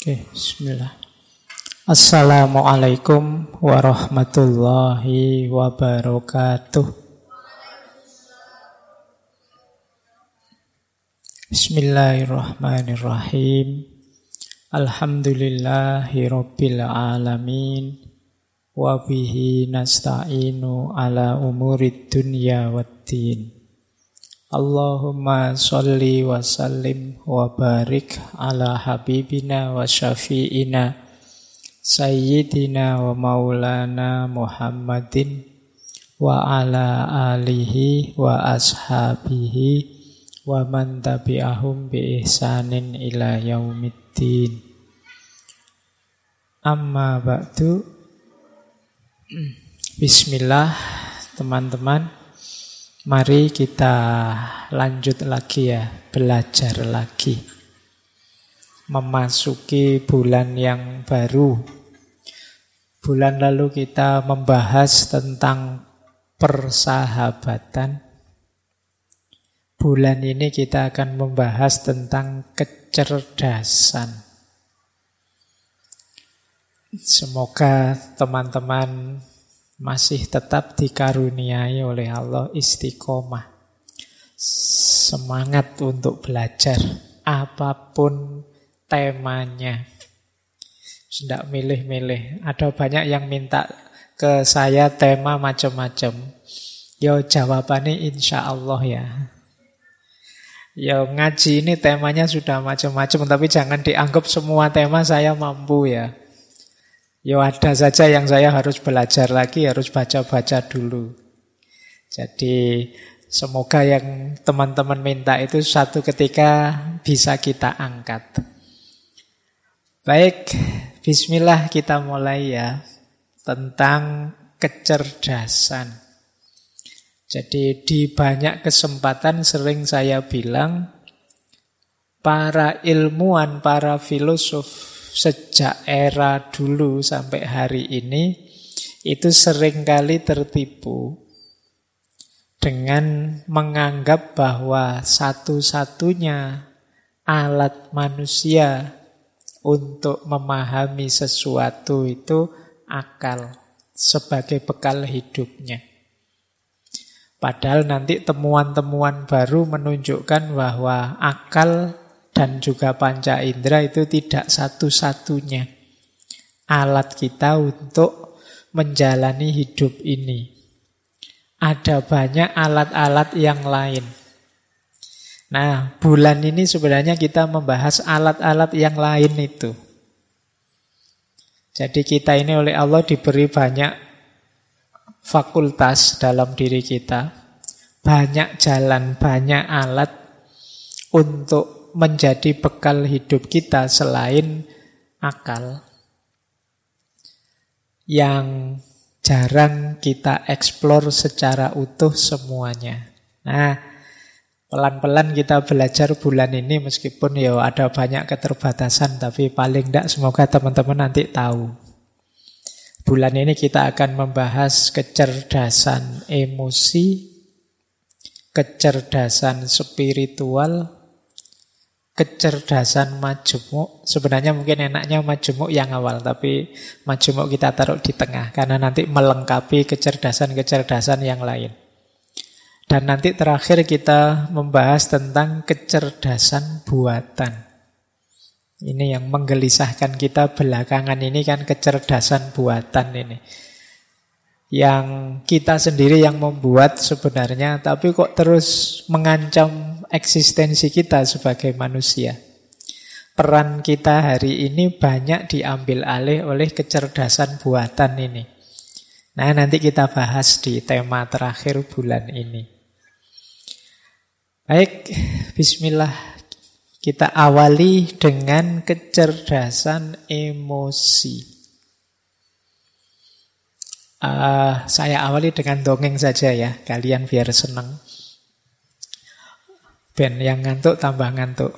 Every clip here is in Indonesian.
Oke, bismillah. Assalamualaikum warahmatullahi wabarakatuh. Bismillahirrahmanirrahim. Alhamdulillahi rabbil alamin. Wa bihi nasta'inu ala umurid dunya waddin. Allahumma salli wa sallim wa barik ala habibina wa syafi'ina Sayyidina wa maulana Muhammadin wa ala alihi wa ashabihi wa man tabi'ahum bi ihsanin ila yaumiddin. Amma ba'du. Bismillah teman-teman. Mari kita lanjut lagi ya, belajar lagi. Memasuki bulan yang baru. Bulan lalu kita membahas tentang persahabatan. Bulan ini kita akan membahas tentang kecerdasan. Semoga teman-teman masih tetap dikaruniai oleh Allah istiqomah. Semangat untuk belajar apapun temanya. Tidak milih-milih. Ada banyak yang minta ke saya tema macam-macam. Yo jawabannya insya Allah ya. Yo ngaji ini temanya sudah macam-macam, tapi jangan dianggap semua tema saya mampu ya. Ya ada saja yang saya harus belajar lagi, harus baca-baca dulu. Jadi semoga yang teman-teman minta itu suatu ketika bisa kita angkat. Baik, bismillah kita mulai ya. Tentang kecerdasan. Jadi di banyak kesempatan sering saya bilang, para ilmuwan, para filosof sejak era dulu sampai hari ini itu seringkali tertipu dengan menganggap bahwa satu-satunya alat manusia untuk memahami sesuatu itu akal sebagai bekal hidupnya. Padahal nanti temuan-temuan baru menunjukkan bahwa akal dan juga panca indera itu tidak satu-satunya alat kita untuk menjalani hidup ini. Ada banyak alat-alat yang lain. Nah, bulan ini sebenarnya kita membahas alat-alat yang lain itu. Jadi kita ini oleh Allah diberi banyak fakultas dalam diri kita. Banyak jalan, banyak alat untuk menjadi bekal hidup kita selain akal yang jarang kita eksplor secara utuh semuanya. Nah, pelan-pelan kita belajar bulan ini meskipun ya ada banyak keterbatasan, tapi paling tidak semoga teman-teman nanti tahu. Bulan ini kita akan membahas kecerdasan emosi, kecerdasan spiritual, kecerdasan majemuk. Sebenarnya mungkin enaknya majemuk yang awal, tapi majemuk kita taruh di tengah karena nanti melengkapi kecerdasan-kecerdasan yang lain. Dan nanti terakhir kita membahas tentang kecerdasan buatan. Ini yang menggelisahkan kita belakangan ini kan kecerdasan buatan ini. Yang kita sendiri yang membuat sebenarnya, tapi kok terus mengancam eksistensi kita sebagai manusia. Peran kita hari ini banyak diambil alih oleh kecerdasan buatan ini. Nah, nanti kita bahas di tema terakhir bulan ini. Baik, bismillah. Kita awali dengan kecerdasan emosi. Saya awali dengan dongeng saja ya, kalian biar senang. Ben yang ngantuk tambah ngantuk.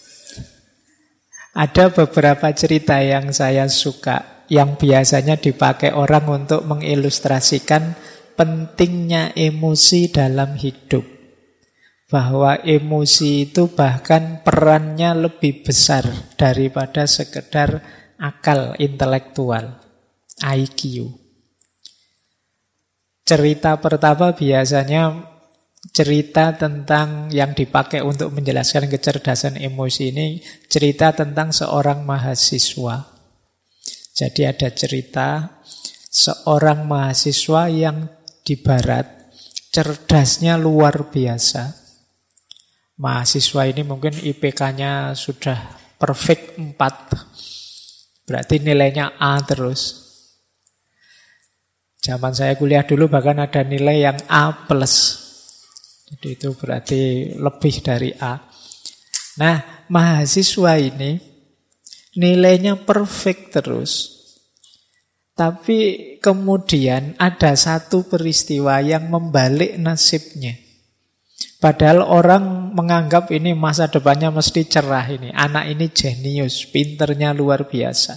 Ada beberapa cerita yang saya suka, yang biasanya dipakai orang untuk mengilustrasikan pentingnya emosi dalam hidup. bahwa emosi itu bahkan perannya lebih besar daripada sekedar akal intelektual, IQ. Cerita pertama biasanya cerita tentang yang dipakai untuk menjelaskan kecerdasan emosi ini, cerita tentang seorang mahasiswa. Jadi ada cerita seorang mahasiswa yang di barat cerdasnya luar biasa. Mahasiswa ini mungkin IPK-nya sudah perfect 4. Berarti nilainya A terus. Zaman saya kuliah dulu bahkan ada nilai yang A+. Jadi itu berarti lebih dari A. Nah, mahasiswa ini nilainya perfect terus. Tapi kemudian ada satu peristiwa yang membalik nasibnya. Padahal orang menganggap ini masa depannya mesti cerah ini. Anak ini jenius, pinternya luar biasa.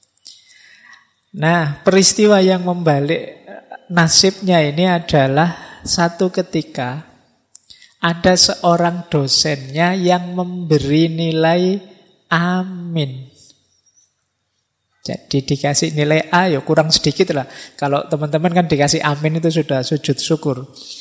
Nah, peristiwa yang membalik nasibnya ini adalah satu ketika ada seorang dosennya yang memberi nilai amin. Jadi dikasih nilai A ya kurang sedikit lah. Kalau teman-teman kan dikasih amin itu sudah sujud syukur.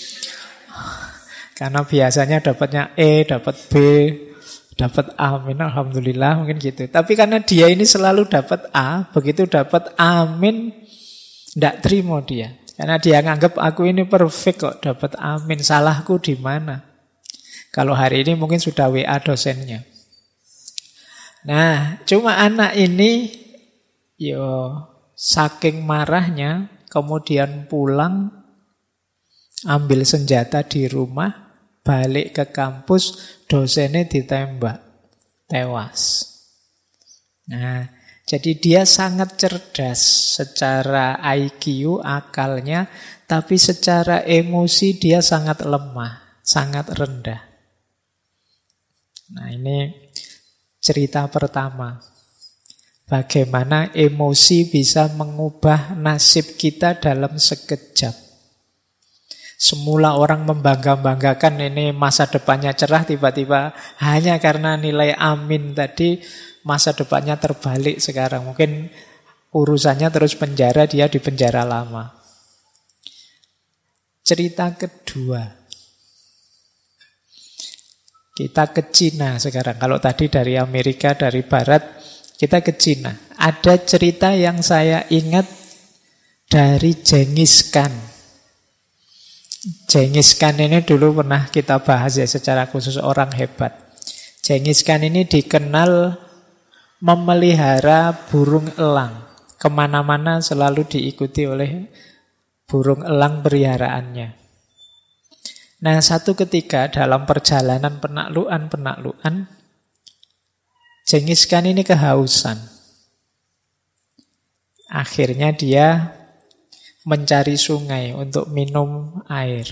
Karena biasanya dapatnya E, dapat B, dapat amin, alhamdulillah mungkin gitu. Tapi karena dia ini selalu dapat A, begitu dapat amin, tidak terima dia. Karena dia nganggap aku ini perfect kok, dapat amin, salahku di mana? Kalau hari ini mungkin sudah WA dosennya. Nah, cuma anak ini, saking marahnya, kemudian pulang, ambil senjata di rumah, balik ke kampus, dosennya ditembak, tewas. Nah, jadi dia sangat cerdas secara IQ, akalnya, tapi secara emosi dia sangat lemah, sangat rendah. Nah, ini cerita pertama. Bagaimana emosi bisa mengubah nasib kita dalam sekejap. Semula orang membangga-banggakan ini masa depannya cerah, tiba-tiba hanya karena nilai amin tadi masa depannya terbalik sekarang. Mungkin urusannya terus penjara, dia di penjara lama. Cerita kedua. Kita ke Cina sekarang. Kalau tadi dari Amerika, dari Barat, kita ke Cina. Ada cerita yang saya ingat dari Genghis Khan. Genghis Khan ini dulu pernah kita bahas ya secara khusus, orang hebat. Genghis Khan ini dikenal memelihara burung elang. Kemana-mana selalu diikuti oleh burung elang peliharaannya. Nah, satu ketika dalam perjalanan penaklukan, Genghis Khan ini kehausan. Akhirnya dia mencari sungai untuk minum air.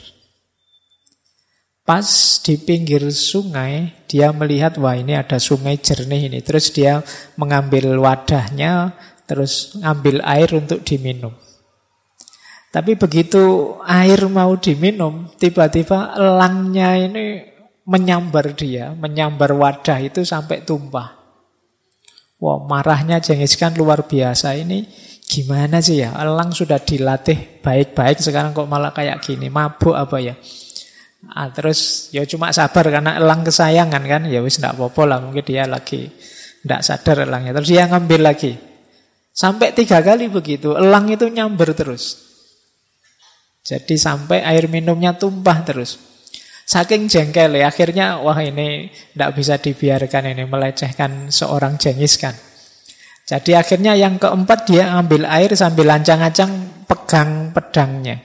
Pas di pinggir sungai, dia melihat, wah ini ada sungai jernih ini. Terus dia mengambil wadahnya, terus ngambil air untuk diminum. Tapi begitu air mau diminum, tiba-tiba elangnya ini menyambar dia, menyambar wadah itu sampai tumpah. Wah, marahnya Genghis Khan luar biasa ini. Gimana sih ya, elang sudah dilatih baik-baik, sekarang kok malah kayak gini, mabuk apa ya? Terus ya cuma sabar karena elang kesayangan kan, ya wis ndak apa-apa lah, mungkin dia lagi ndak sadar elangnya. Terus dia ngambil lagi. Sampai 3 kali begitu, elang itu nyamber terus. Jadi sampai air minumnya tumpah terus. Saking jengkel ya, akhirnya wah ini ndak bisa dibiarkan, ini melecehkan seorang Genghis Khan. Jadi akhirnya yang keempat dia ambil air sambil ancang-ancang pegang pedangnya.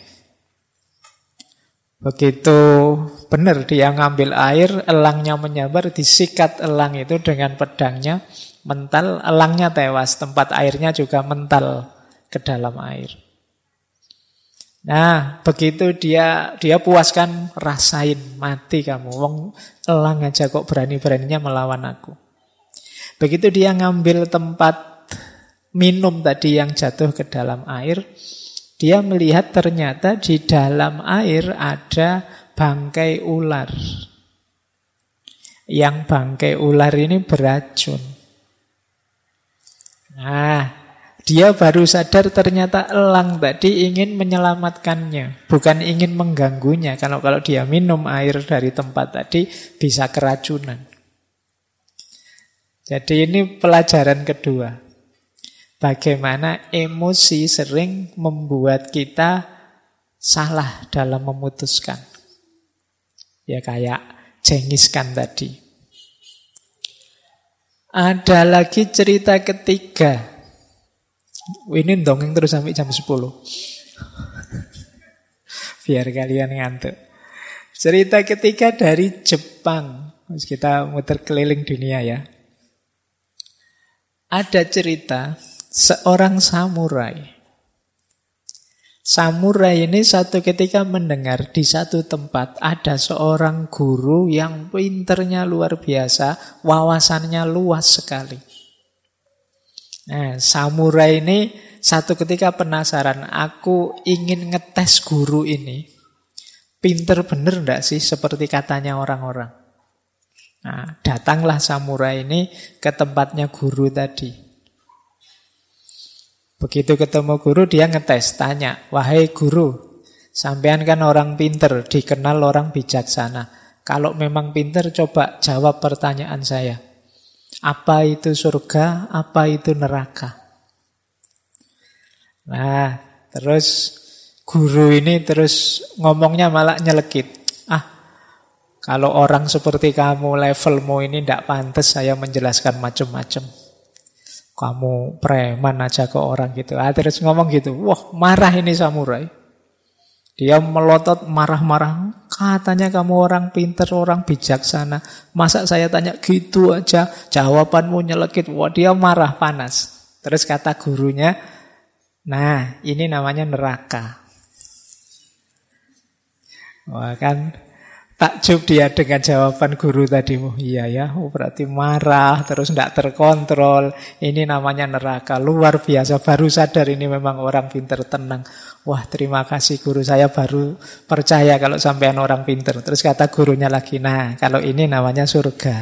Begitu benar dia ngambil air, elangnya menyambar, disikat elang itu dengan pedangnya, mental, elangnya tewas, tempat airnya juga mental ke dalam air. Nah, begitu dia puaskan, rasain, mati kamu. Wong elang aja kok berani-beraninya melawan aku. Begitu dia ngambil tempat minum tadi yang jatuh ke dalam air, dia melihat ternyata di dalam air ada bangkai ular. yang bangkai ular ini beracun. Nah, dia baru sadar ternyata elang tadi ingin menyelamatkannya, bukan ingin mengganggunya. Kalau dia minum air dari tempat tadi bisa keracunan. Jadi ini pelajaran kedua. Bagaimana emosi sering membuat kita salah dalam memutuskan. Ya kayak Genghis Khan tadi. Ada lagi cerita ketiga. Ini dongeng terus sampai jam 10. Biar kalian ngantuk. Cerita ketiga dari Jepang. Kita muter keliling dunia ya. Ada cerita seorang samurai. Samurai ini satu ketika mendengar di satu tempat ada seorang guru yang pinternya luar biasa, wawasannya luas sekali. Nah, samurai ini satu ketika penasaran, aku ingin ngetes guru ini. Pinter bener enggak sih seperti katanya orang-orang? Nah, datanglah samurai ini ke tempatnya guru tadi. Begitu ketemu guru, dia ngetes, tanya, wahai guru, sampean kan orang pinter, dikenal orang bijaksana. Kalau memang pinter, coba jawab pertanyaan saya. Apa itu surga, apa itu neraka? Nah, terus guru ini terus ngomongnya malah nyelekit. Kalau orang seperti kamu, levelmu ini tidak pantas saya menjelaskan macam-macam. Kamu preman aja ke orang gitu. Terus ngomong gitu. Wah, marah ini samurai. Dia melotot marah-marah. Katanya kamu orang pinter, orang bijaksana. Masa saya tanya gitu aja, jawabanmu nyelekit. Wah, dia marah, panas. Terus kata gurunya, nah ini namanya neraka. Wah kan, takjub dia dengan jawaban guru tadi. Iya ya, berarti marah, terus tidak terkontrol. Ini namanya neraka, luar biasa. Baru sadar ini memang orang pinter, tenang. Wah, terima kasih guru, saya baru percaya kalau sampean orang pinter. Terus kata gurunya lagi, nah kalau ini namanya surga.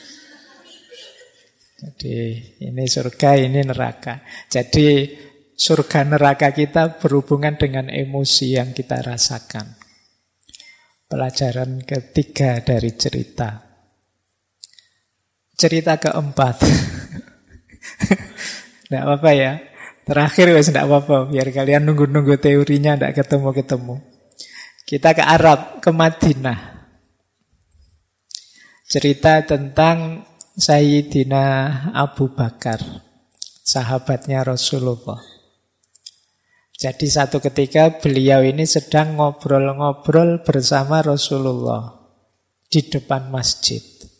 Jadi ini surga, ini neraka. Jadi surga neraka kita berhubungan dengan emosi yang kita rasakan. Pelajaran ketiga dari cerita. Cerita keempat. Tidak apa-apa ya. Terakhir wes tidak apa-apa. Biar kalian nunggu-nunggu teorinya tidak ketemu-ketemu. Kita ke Arab, ke Madinah. Cerita tentang Sayyidina Abu Bakar, sahabatnya Rasulullah. Jadi satu ketika beliau ini sedang ngobrol-ngobrol bersama Rasulullah di depan masjid.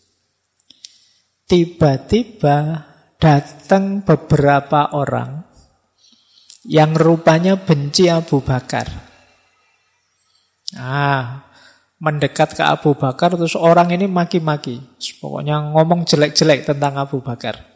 Tiba-tiba datang beberapa orang yang rupanya benci Abu Bakar. Mendekat ke Abu Bakar, terus orang ini maki-maki. Pokoknya ngomong jelek-jelek tentang Abu Bakar.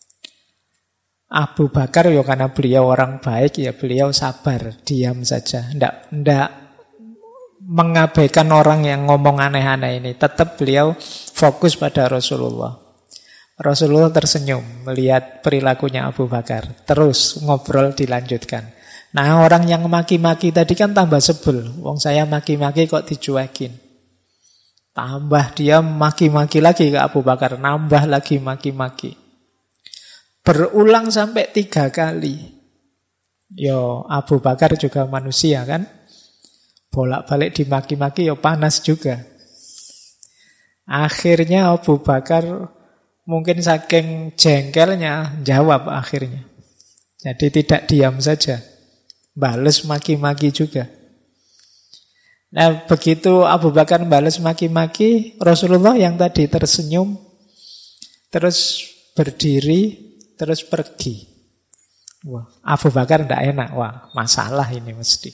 Abu Bakar ya karena beliau orang baik, ya beliau sabar, diam saja. Ndak mengabaikan orang yang ngomong aneh-aneh ini. Tetap beliau fokus pada Rasulullah. Rasulullah tersenyum melihat perilakunya Abu Bakar. Terus ngobrol dilanjutkan. Nah, orang yang maki-maki tadi kan tambah sebel. Wong saya maki-maki kok dicuekin. Tambah dia maki-maki lagi ke Abu Bakar. Nambah lagi maki-maki. Berulang sampai 3 kali. Yo, Abu Bakar juga manusia kan. Bolak-balik dimaki-maki yo panas juga. Akhirnya Abu Bakar mungkin saking jengkelnya jawab akhirnya. Jadi tidak diam saja. Bales maki-maki juga. Nah, begitu Abu Bakar bales maki-maki, Rasulullah yang tadi tersenyum terus berdiri, terus pergi. Wah, Abu Bakar tidak enak. Wah, masalah ini mesti.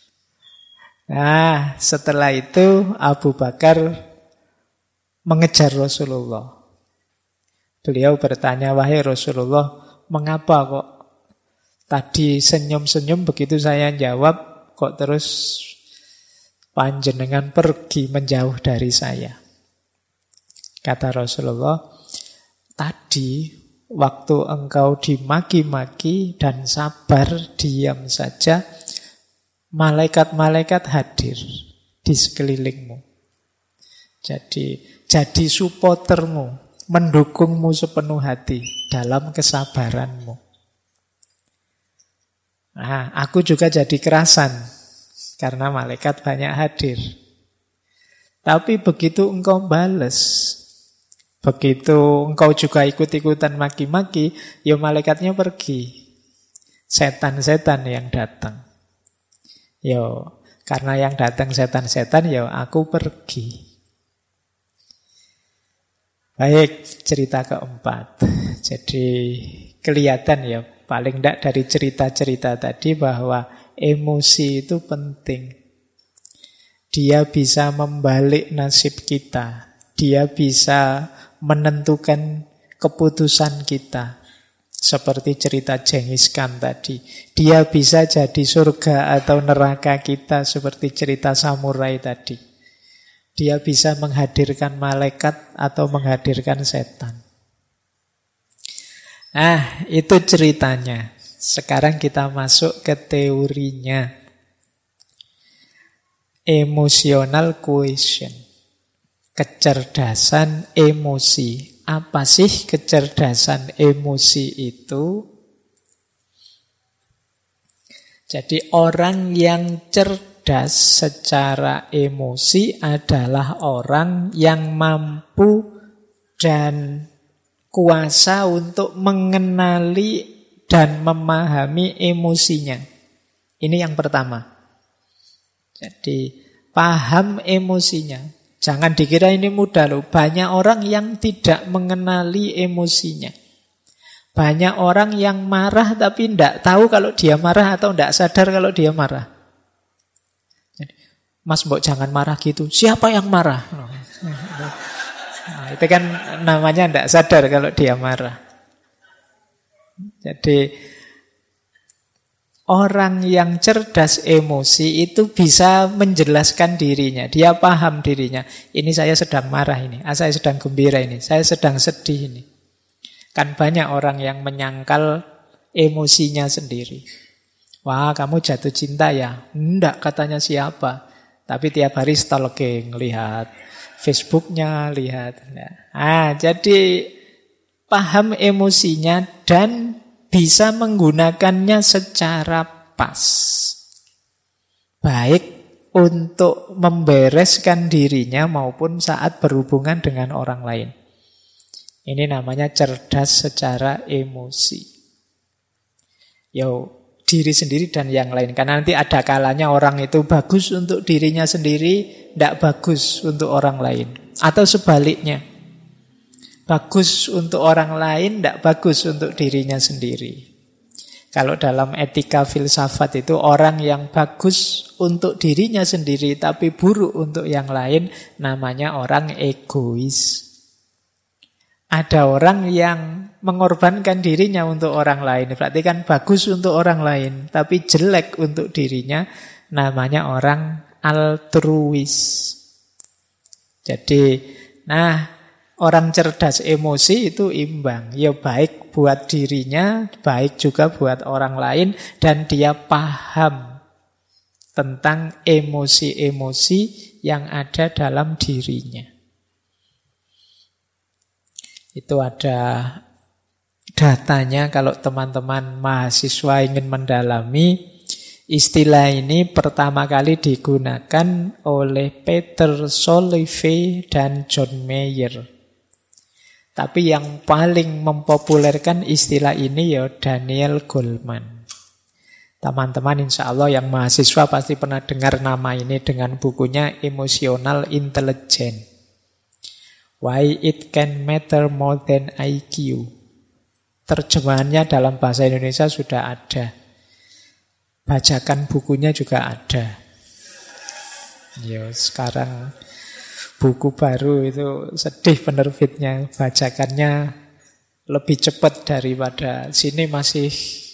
Nah, setelah itu Abu Bakar mengejar Rasulullah. Beliau bertanya, wahai Rasulullah, mengapa kok tadi senyum-senyum begitu saya jawab, kok terus panjenengan pergi menjauh dari saya? Kata Rasulullah, tadi waktu engkau dimaki-maki dan sabar, diam saja, malaikat-malaikat hadir di sekelilingmu. Jadi supportermu, mendukungmu sepenuh hati dalam kesabaranmu. Nah, aku juga jadi kerasan karena malaikat banyak hadir. Tapi begitu engkau bales, begitu engkau juga ikut-ikutan maki-maki, ya malaikatnya pergi. Setan-setan yang datang. Yo, karena yang datang setan-setan, ya aku pergi. Baik, cerita keempat. Jadi kelihatan ya, paling tidak dari cerita-cerita tadi bahwa emosi itu penting. Dia bisa membalik nasib kita. Dia bisa menentukan keputusan kita. Seperti cerita Genghis Khan tadi. Dia bisa jadi surga atau neraka kita seperti cerita samurai tadi. Dia bisa menghadirkan malaikat atau menghadirkan setan. Nah, itu ceritanya. Sekarang kita masuk ke teorinya. Emotional quotient. Kecerdasan emosi. Apa sih kecerdasan emosi itu? Jadi orang yang cerdas secara emosi adalah orang yang mampu dan kuasa untuk mengenali dan memahami emosinya. Ini yang pertama. Jadi paham emosinya. Jangan dikira ini mudah loh. Banyak orang yang tidak mengenali emosinya. Banyak orang yang marah tapi tidak tahu kalau dia marah atau tidak sadar kalau dia marah. Jadi, Mas mbok jangan marah gitu. Siapa yang marah? Nah, itu kan namanya tidak sadar kalau dia marah. Jadi orang yang cerdas emosi itu bisa menjelaskan dirinya. Dia paham dirinya. Ini saya sedang marah ini. Saya sedang gembira ini. Saya sedang sedih ini. Kan banyak orang yang menyangkal emosinya sendiri. Wah, kamu jatuh cinta ya? Enggak, katanya siapa. Tapi tiap hari stalking, lihat Facebooknya, lihat. Jadi paham emosinya dan bisa menggunakannya secara pas. Baik untuk membereskan dirinya maupun saat berhubungan dengan orang lain. Ini namanya cerdas secara emosi. Diri sendiri dan yang lain. Karena nanti ada kalanya orang itu bagus untuk dirinya sendiri, tidak bagus untuk orang lain. Atau sebaliknya. Bagus untuk orang lain, tidak bagus untuk dirinya sendiri. Kalau dalam etika filsafat itu orang yang bagus untuk dirinya sendiri tapi buruk untuk yang lain namanya orang egois. Ada orang yang mengorbankan dirinya untuk orang lain, berarti kan bagus untuk orang lain tapi jelek untuk dirinya, namanya orang altruis. Jadi, orang cerdas emosi itu imbang. Ya baik buat dirinya, baik juga buat orang lain. Dan dia paham tentang emosi-emosi yang ada dalam dirinya. Itu ada datanya kalau teman-teman mahasiswa ingin mendalami. Istilah ini pertama kali digunakan oleh Peter Salovey dan John Mayer. Tapi yang paling mempopulerkan istilah ini ya Daniel Goleman. Teman-teman insya Allah yang mahasiswa pasti pernah dengar nama ini dengan bukunya Emotional Intelligence. Why it can matter more than IQ. Terjemahannya dalam bahasa Indonesia sudah ada. Bajakan bukunya juga ada. Sekarang buku baru itu sedih penerbitnya, bajakannya lebih cepat daripada sini masih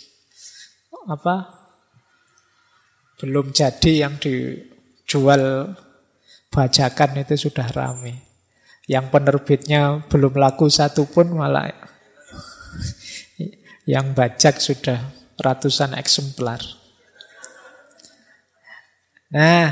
belum jadi yang dijual bajakan itu sudah ramai. Yang penerbitnya belum laku satu pun malah yang bajak sudah ratusan eksemplar. Nah,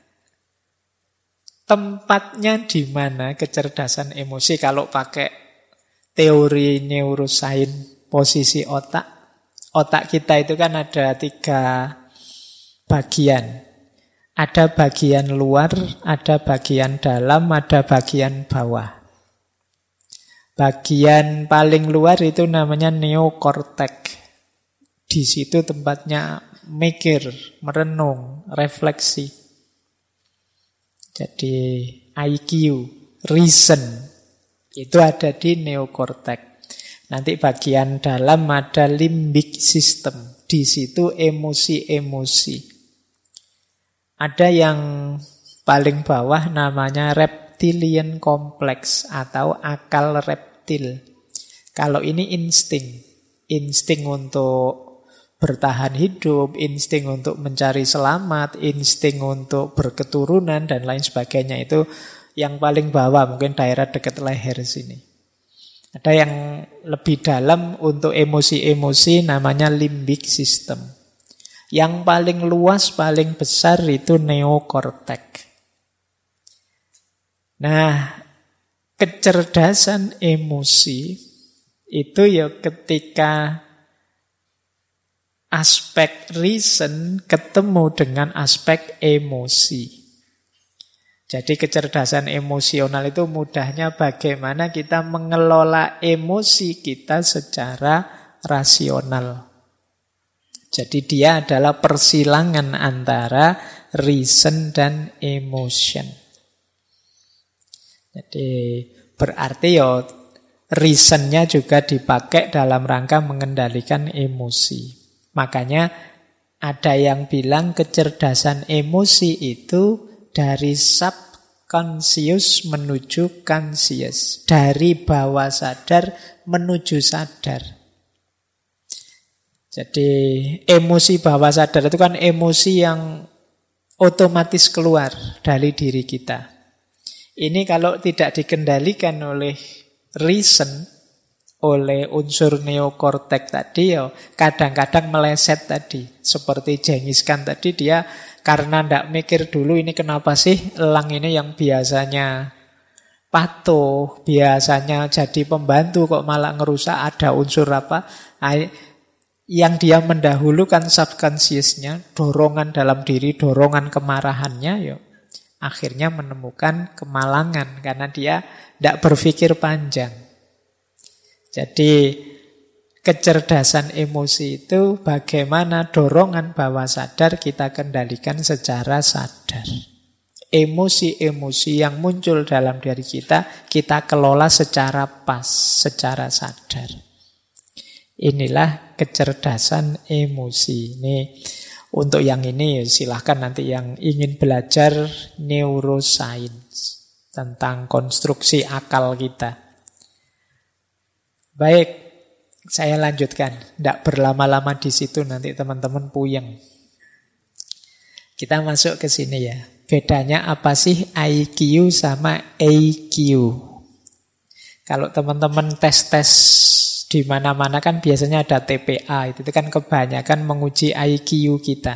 tempatnya di mana kecerdasan emosi kalau pakai teori neuroscience posisi otak? Otak kita itu kan ada 3 bagian. Ada bagian luar, ada bagian dalam, ada bagian bawah. Bagian paling luar itu namanya neokortek. Di situ tempatnya mikir, merenung, refleksi. Jadi IQ, reason, itu ada di neokortek. Nanti bagian dalam ada limbic system. Di situ emosi-emosi. Ada yang paling bawah namanya reptilian complex atau akal reptil. Kalau ini insting. Insting untuk bertahan hidup, insting untuk mencari selamat, insting untuk berketurunan, dan lain sebagainya. Itu yang paling bawah, mungkin daerah dekat leher sini. Ada yang lebih dalam untuk emosi-emosi namanya limbic system. Yang paling luas, paling besar itu neokortek. Nah, kecerdasan emosi itu ya ketika aspek reason ketemu dengan aspek emosi. Jadi kecerdasan emosional itu mudahnya bagaimana kita mengelola emosi kita secara rasional. Jadi dia adalah persilangan antara reason dan emotion. Jadi berarti ya reasonnya juga dipakai dalam rangka mengendalikan emosi. Makanya ada yang bilang kecerdasan emosi itu dari subconscious menuju conscious. Dari bawah sadar menuju sadar. Jadi emosi bawah sadar itu kan emosi yang otomatis keluar dari diri kita. Ini kalau tidak dikendalikan oleh reason, oleh unsur neokortek tadi, ya kadang-kadang meleset tadi. Seperti Genghis Khan tadi, dia karena tidak mikir dulu ini kenapa sih elang ini yang biasanya patuh, biasanya jadi pembantu kok malah ngerusak, ada unsur apa? Yang dia mendahulukan subconsciousnya, dorongan dalam diri, dorongan kemarahannya, ya akhirnya menemukan kemalangan karena dia tidak berpikir panjang. Jadi kecerdasan emosi itu bagaimana dorongan bawah sadar kita kendalikan secara sadar. Emosi-emosi yang muncul dalam diri kita, kita kelola secara pas, secara sadar. Inilah kecerdasan emosi. Ini untuk yang ini silahkan nanti yang ingin belajar neuroscience tentang konstruksi akal kita. Baik, saya lanjutkan. Tidak berlama-lama di situ nanti teman-teman puyeng. Kita masuk ke sini ya. Bedanya apa sih IQ sama EQ? Kalau teman-teman tes-tes di mana-mana kan biasanya ada TPA, itu kan kebanyakan menguji IQ kita.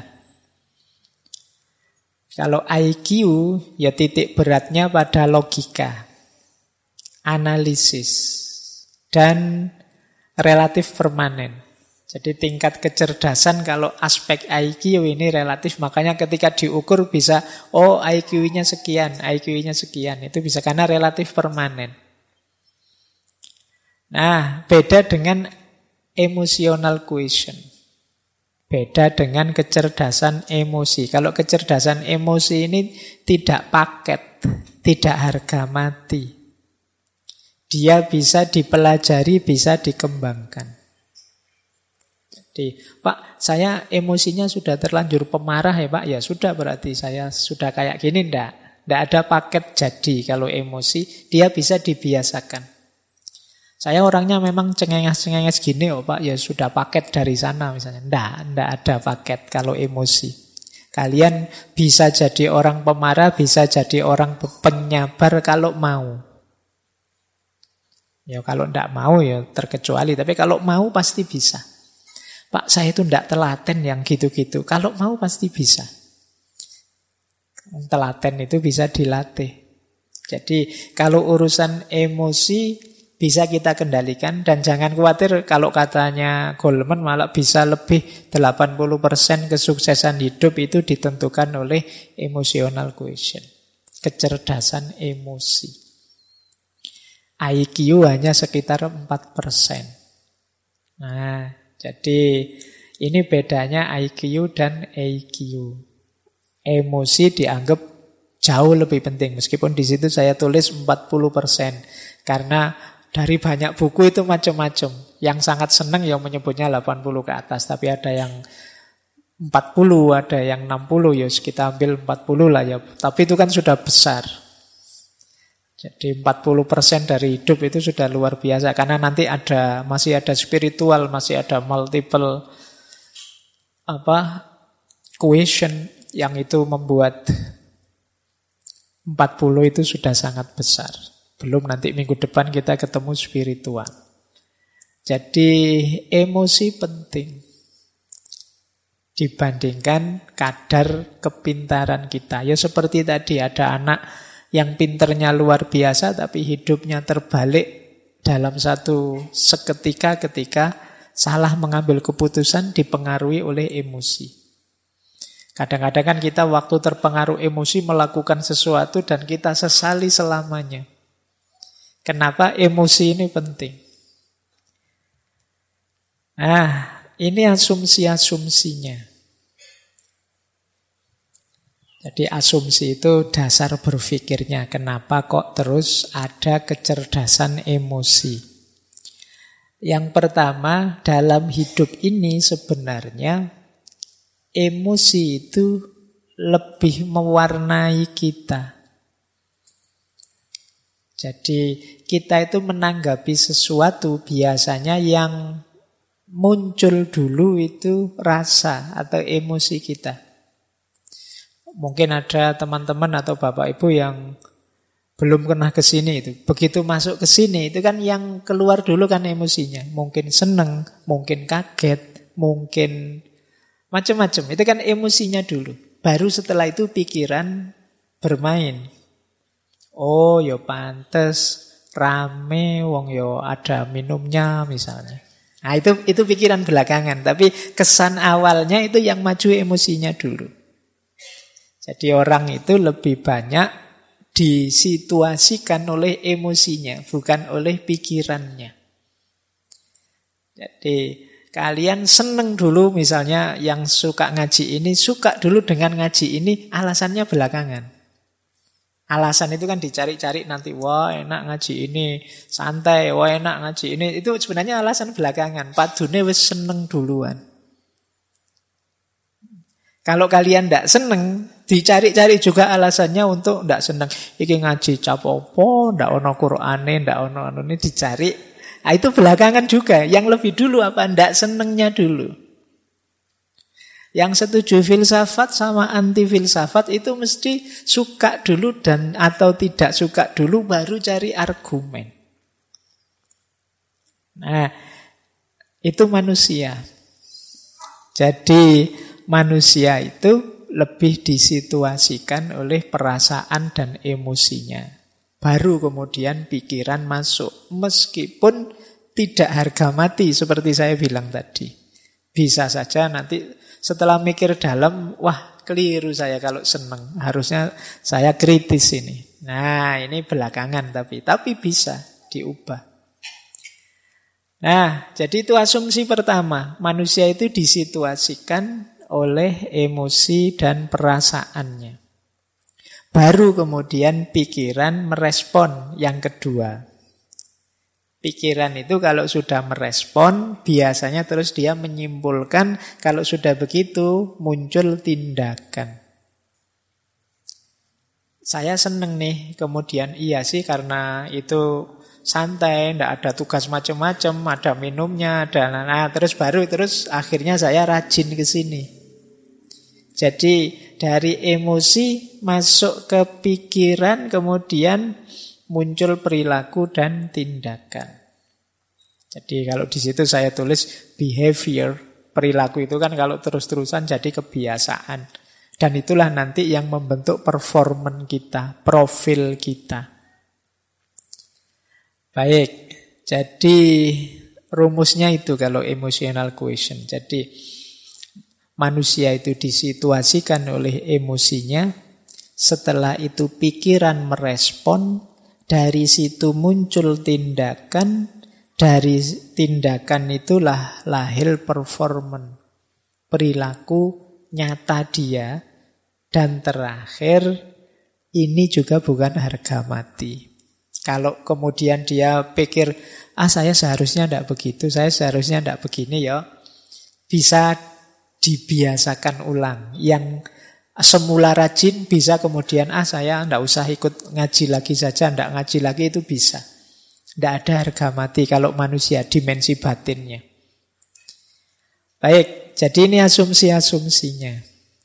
Kalau IQ ya titik beratnya pada logika, analisis, dan relatif permanen. Jadi tingkat kecerdasan kalau aspek IQ ini relatif, makanya ketika diukur bisa, oh IQ-nya sekian, IQ-nya sekian, itu bisa karena relatif permanen. Nah, beda dengan emotional quotient. Beda dengan kecerdasan emosi. Kalau kecerdasan emosi ini tidak paket, tidak harga mati. Dia bisa dipelajari, bisa dikembangkan. Jadi, Pak, saya emosinya sudah terlanjur pemarah ya Pak. Ya sudah, berarti saya sudah kayak gini, enggak ada paket jadi kalau emosi. Dia bisa dibiasakan. Saya orangnya memang cengenges-cengenges gini oh Pak, ya sudah paket dari sana misalnya. Nggak ada paket kalau emosi. Kalian bisa jadi orang pemarah, bisa jadi orang penyabar kalau mau. Ya kalau ndak mau ya terkecuali, tapi kalau mau pasti bisa. Pak, saya itu ndak telaten yang gitu-gitu. Kalau mau pasti bisa. Telaten itu bisa dilatih. Jadi kalau urusan emosi bisa kita kendalikan, dan jangan khawatir kalau katanya Goleman malah bisa lebih 80% kesuksesan hidup itu ditentukan oleh emotional quotient, kecerdasan emosi. IQ hanya sekitar 4%. Nah, jadi ini bedanya IQ dan EQ. Emosi dianggap jauh lebih penting, meskipun di situ saya tulis 40%. Karena dari banyak buku itu macam-macam. Yang sangat senang yang menyebutnya 80 ke atas, tapi ada yang 40, ada yang 60, ya kita ambil 40 lah ya. Tapi itu kan sudah besar. Jadi 40% dari hidup itu sudah luar biasa, karena nanti masih ada spiritual, masih ada multiple question yang itu membuat 40 itu sudah sangat besar. Belum nanti minggu depan kita ketemu spiritual. Jadi emosi penting dibandingkan kadar kepintaran kita. Ya seperti tadi ada anak yang pinternya luar biasa tapi hidupnya terbalik dalam satu seketika ketika salah mengambil keputusan dipengaruhi oleh emosi. Kadang-kadang kan kita waktu terpengaruh emosi melakukan sesuatu dan kita sesali selamanya. Kenapa emosi ini penting? Nah, ini asumsi-asumsinya. Jadi asumsi itu dasar berpikirnya. Kenapa kok terus ada kecerdasan emosi? Yang pertama, dalam hidup ini sebenarnya emosi itu lebih mewarnai kita. Jadi kita itu menanggapi sesuatu biasanya yang muncul dulu itu rasa atau emosi kita. Mungkin ada teman-teman atau bapak ibu yang belum pernah ke sini itu. Begitu masuk ke sini itu kan yang keluar dulu kan emosinya. Mungkin seneng, mungkin kaget, mungkin macam-macam. Itu kan emosinya dulu. Baru setelah itu pikiran bermain. Oh, yo pantes rame wong yo ada minumnya misalnya. Nah, itu pikiran belakangan, tapi kesan awalnya itu yang maju emosinya dulu. Jadi orang itu lebih banyak disituasikan oleh emosinya, bukan oleh pikirannya. Jadi kalian seneng dulu misalnya yang suka ngaji ini, suka dulu dengan ngaji ini, alasannya belakangan. Alasan itu kan dicari-cari nanti, wah enak ngaji ini, santai, wah enak ngaji ini. Itu sebenarnya alasan belakangan, padune wis seneng duluan. Kalau kalian tidak seneng, dicari-cari juga alasannya untuk tidak seneng. Iki ngaji capopo, tidak ono Qur'ane, tidak ono ini dicari. Nah, itu belakangan juga. Yang lebih dulu apa? Tidak senengnya dulu. Yang setuju filsafat sama anti filsafat itu mesti suka dulu dan atau tidak suka dulu baru cari argumen. Nah, itu manusia. Jadi manusia itu lebih disituasikan oleh perasaan dan emosinya. Baru kemudian pikiran masuk. Meskipun tidak harga mati seperti saya bilang tadi. Bisa saja nanti setelah mikir dalam, wah keliru saya kalau seneng. Harusnya saya kritis ini. Nah ini belakangan tapi bisa diubah. Nah jadi itu asumsi pertama. Manusia itu disituasikan oleh emosi dan perasaannya. Baru kemudian pikiran merespon yang kedua. Pikiran itu kalau sudah merespon, biasanya terus dia menyimpulkan, kalau sudah begitu muncul tindakan. Saya seneng nih, kemudian iya sih karena itu santai, tidak ada tugas macam-macam, ada minumnya, ada terus akhirnya saya rajin ke sini. Jadi dari emosi masuk ke pikiran, kemudian muncul perilaku dan tindakan. Jadi kalau di situ saya tulis behavior, perilaku itu kan kalau terus-terusan jadi kebiasaan. Dan itulah nanti yang membentuk performan kita, profil kita. Baik, jadi rumusnya itu kalau emotional quotient. Jadi manusia itu disituasikan oleh emosinya, setelah itu pikiran merespon, dari situ muncul tindakan, dari tindakan itulah lahir performan, perilaku nyata dia, dan terakhir ini juga bukan harga mati. Kalau kemudian dia pikir, saya seharusnya tidak begitu, saya seharusnya tidak begini, ya bisa dibiasakan ulang. Yang semula rajin bisa kemudian, saya tidak usah ikut ngaji lagi saja, tidak ngaji lagi, itu bisa. Tidak ada harga mati kalau manusia, dimensi batinnya. Baik, jadi ini asumsi-asumsinya.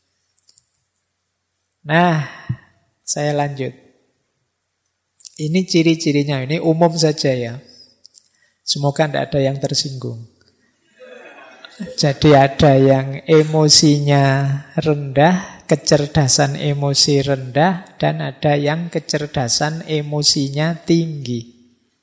Nah, saya lanjut. Ini ciri-cirinya, ini umum saja ya. Semoga tidak ada yang tersinggung. Jadi ada yang emosinya rendah, kecerdasan emosi rendah, dan ada yang kecerdasan emosinya tinggi.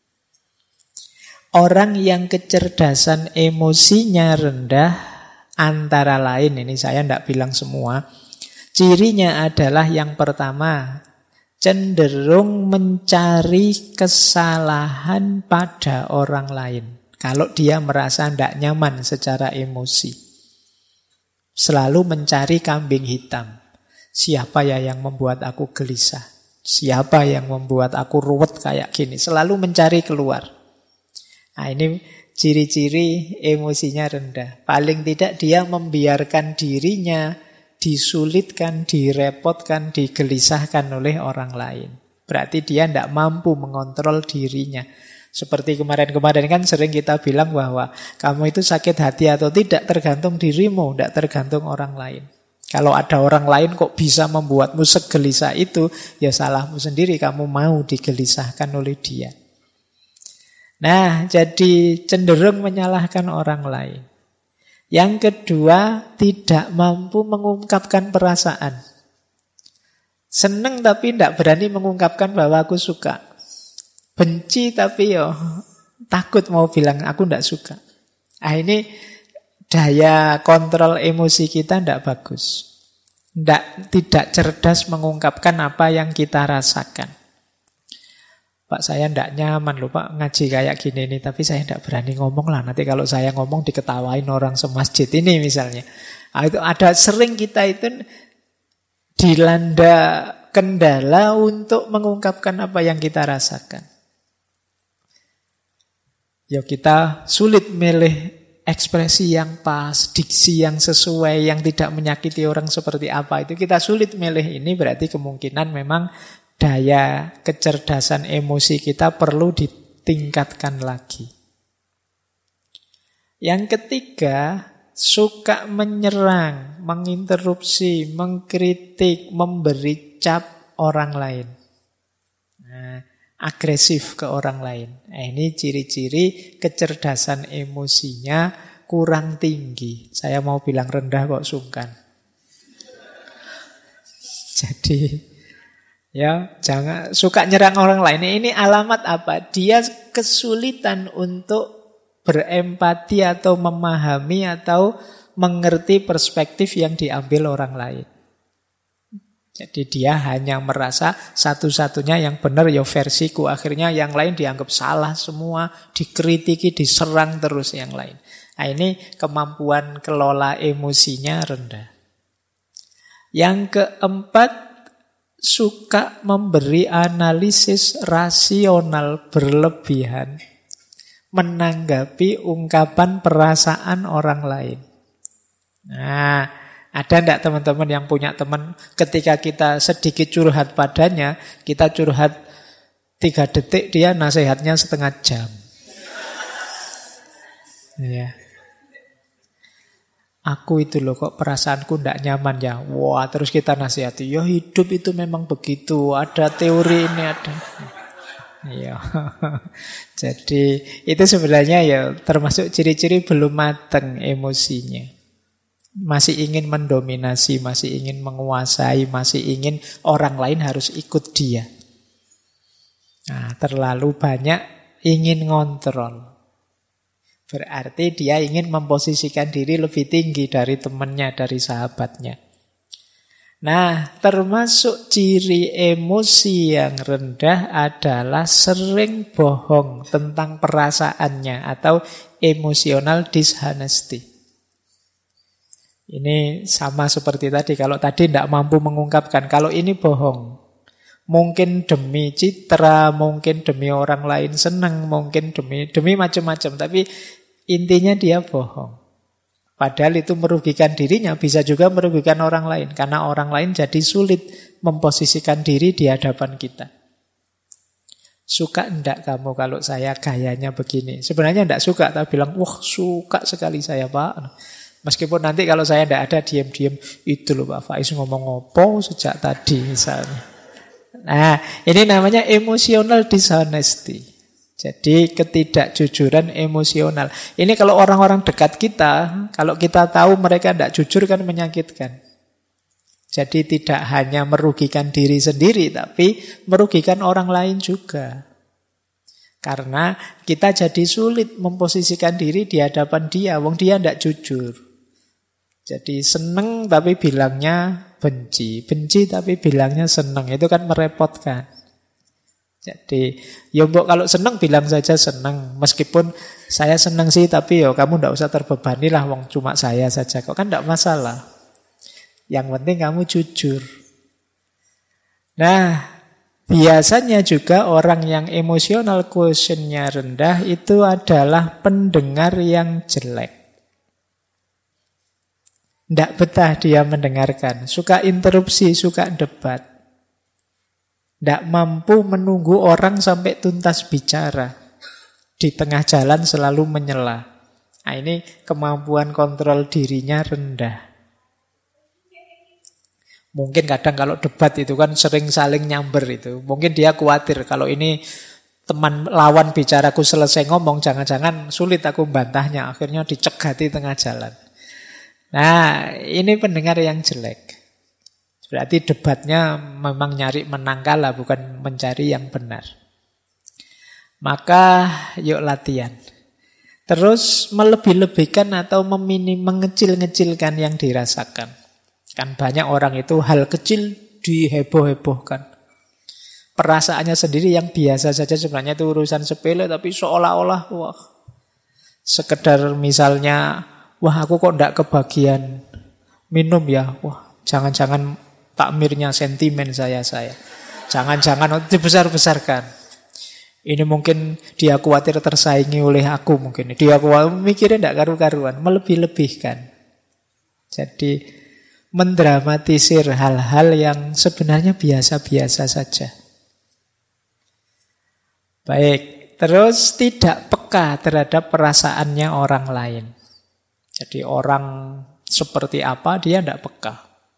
Orang yang kecerdasan emosinya rendah, antara lain, ini saya tidak bilang semua, cirinya adalah yang pertama, cenderung mencari kesalahan pada orang lain. Kalau dia merasa tidak nyaman secara emosi, selalu mencari kambing hitam. Siapa ya yang membuat aku gelisah? Siapa yang membuat aku ruwet kayak gini? Selalu mencari keluar. Nah, ini ciri-ciri emosinya rendah. Paling tidak dia membiarkan dirinya disulitkan, direpotkan, digelisahkan oleh orang lain. Berarti dia tidak mampu mengontrol dirinya. Seperti kemarin-kemarin kan sering kita bilang bahwa kamu itu sakit hati atau tidak tergantung dirimu, tidak tergantung orang lain. Kalau ada orang lain kok bisa membuatmu segelisah itu, ya salahmu sendiri, kamu mau digelisahkan oleh dia. Nah, jadi cenderung menyalahkan orang lain. Yang kedua, tidak mampu mengungkapkan perasaan. Seneng tapi tidak berani mengungkapkan bahwa aku suka. Benci tapi takut mau bilang aku tidak suka. Nah, ini daya kontrol emosi kita tidak bagus. Tidak cerdas mengungkapkan apa yang kita rasakan. Pak, saya tidak nyaman loh Pak ngaji kayak gini nih, tapi saya tidak berani ngomong lah. Nanti kalau saya ngomong diketawain orang semasjid ini misalnya. Nah, itu ada sering kita itu dilanda kendala untuk mengungkapkan apa yang kita rasakan. Ya kita sulit milih ekspresi yang pas, diksi yang sesuai, yang tidak menyakiti orang seperti apa. Itu kita sulit milih, ini berarti kemungkinan memang daya kecerdasan emosi kita perlu ditingkatkan lagi. Yang ketiga, suka menyerang, menginterupsi, mengkritik, memberi cap orang lain. Nah, agresif ke orang lain. Nah, ini ciri-ciri kecerdasan emosinya kurang tinggi. Saya mau bilang rendah kok sungkan. Jadi ya, jangan suka nyerang orang lain. Ini alamat apa? Dia kesulitan untuk berempati atau memahami atau mengerti perspektif yang diambil orang lain. Jadi dia hanya merasa satu-satunya yang benar ya versiku. Akhirnya yang lain dianggap salah semua, dikritiki, diserang terus yang lain. Nah, ini kemampuan kelola emosinya rendah. Yang keempat, suka memberi analisis rasional berlebihan menanggapi ungkapan perasaan orang lain. Nah, ada enggak teman-teman yang punya teman ketika kita sedikit curhat padanya, kita curhat 3 detik, dia nasihatnya setengah jam. Ya. Aku itu loh kok perasaanku tidak nyaman ya. Wah, terus kita nasihati. Ya hidup itu memang begitu. Ada teori ini ada. Iya. Jadi itu sebenarnya ya termasuk ciri-ciri belum mateng emosinya. Masih ingin mendominasi, masih ingin menguasai, masih ingin orang lain harus ikut dia. Nah, terlalu banyak ingin ngontrol. Berarti dia ingin memposisikan diri lebih tinggi dari temannya, dari sahabatnya. Nah, termasuk ciri emosi yang rendah adalah sering bohong tentang perasaannya atau emotional dishonesty. Ini sama seperti tadi. Kalau tadi tidak mampu mengungkapkan, kalau ini bohong. Mungkin demi citra, mungkin demi orang lain senang, mungkin demi macam-macam. Tapi intinya dia bohong. Padahal itu merugikan dirinya, bisa juga merugikan orang lain. Karena orang lain jadi sulit memposisikan diri di hadapan kita. Suka enggak kamu kalau saya gayanya begini? Sebenarnya enggak suka, tapi bilang, wah suka sekali saya Pak. Meskipun nanti kalau saya enggak ada, diam-diam, itu loh Pak Faiz ngomong apa sejak tadi misalnya. Nah, ini namanya emotional dishonesty. Jadi ketidakjujuran emosional. Ini kalau orang-orang dekat kita, kalau kita tahu mereka tidak jujur kan menyakitkan. Jadi tidak hanya merugikan diri sendiri, tapi merugikan orang lain juga. Karena kita jadi sulit memposisikan diri di hadapan dia, wong dia tidak jujur. Jadi seneng tapi bilangnya benci, benci tapi bilangnya seneng, itu kan merepotkan. Jadi, ya mbok kalau seneng bilang saja seneng. Meskipun saya seneng sih, tapi ya kamu ndak usah terbebani lah, wong cuma saya saja. Kok kan ndak masalah. Yang penting kamu jujur. Nah, biasanya juga orang yang emotional quotient-nya rendah itu adalah pendengar yang jelek. Ndak betah dia mendengarkan, suka interupsi, suka debat. Ndak mampu menunggu orang sampai tuntas bicara. Di tengah jalan selalu menyela. Nah, ini kemampuan kontrol dirinya rendah. Mungkin kadang kalau debat itu kan sering saling nyamber itu. Mungkin dia khawatir kalau ini teman lawan bicaraku selesai ngomong, jangan-jangan sulit aku bantahnya. Akhirnya dicegati tengah jalan. Nah, ini pendengar yang jelek. Berarti debatnya memang nyari menang kalah, bukan mencari yang benar. Maka yuk latihan. Terus melebih-lebihkan atau mengecil-ngecilkan yang dirasakan. Kan banyak orang itu hal kecil diheboh-hebohkan. Perasaannya sendiri yang biasa saja sebenarnya itu urusan sepele, tapi seolah-olah wah, sekedar misalnya, wah aku kok enggak kebagian minum ya. Wah, jangan-jangan takmirnya sentimen saya. Jangan-jangan dibesar-besarkan. Ini mungkin dia khawatir tersaingi oleh aku mungkin. Dia khawatir mikirnya enggak karu-karuan, melebih-lebihkan. Jadi mendramatisir hal-hal yang sebenarnya biasa-biasa saja. Baik, terus tidak peka terhadap perasaannya orang lain. Jadi orang seperti apa dia tidak peka.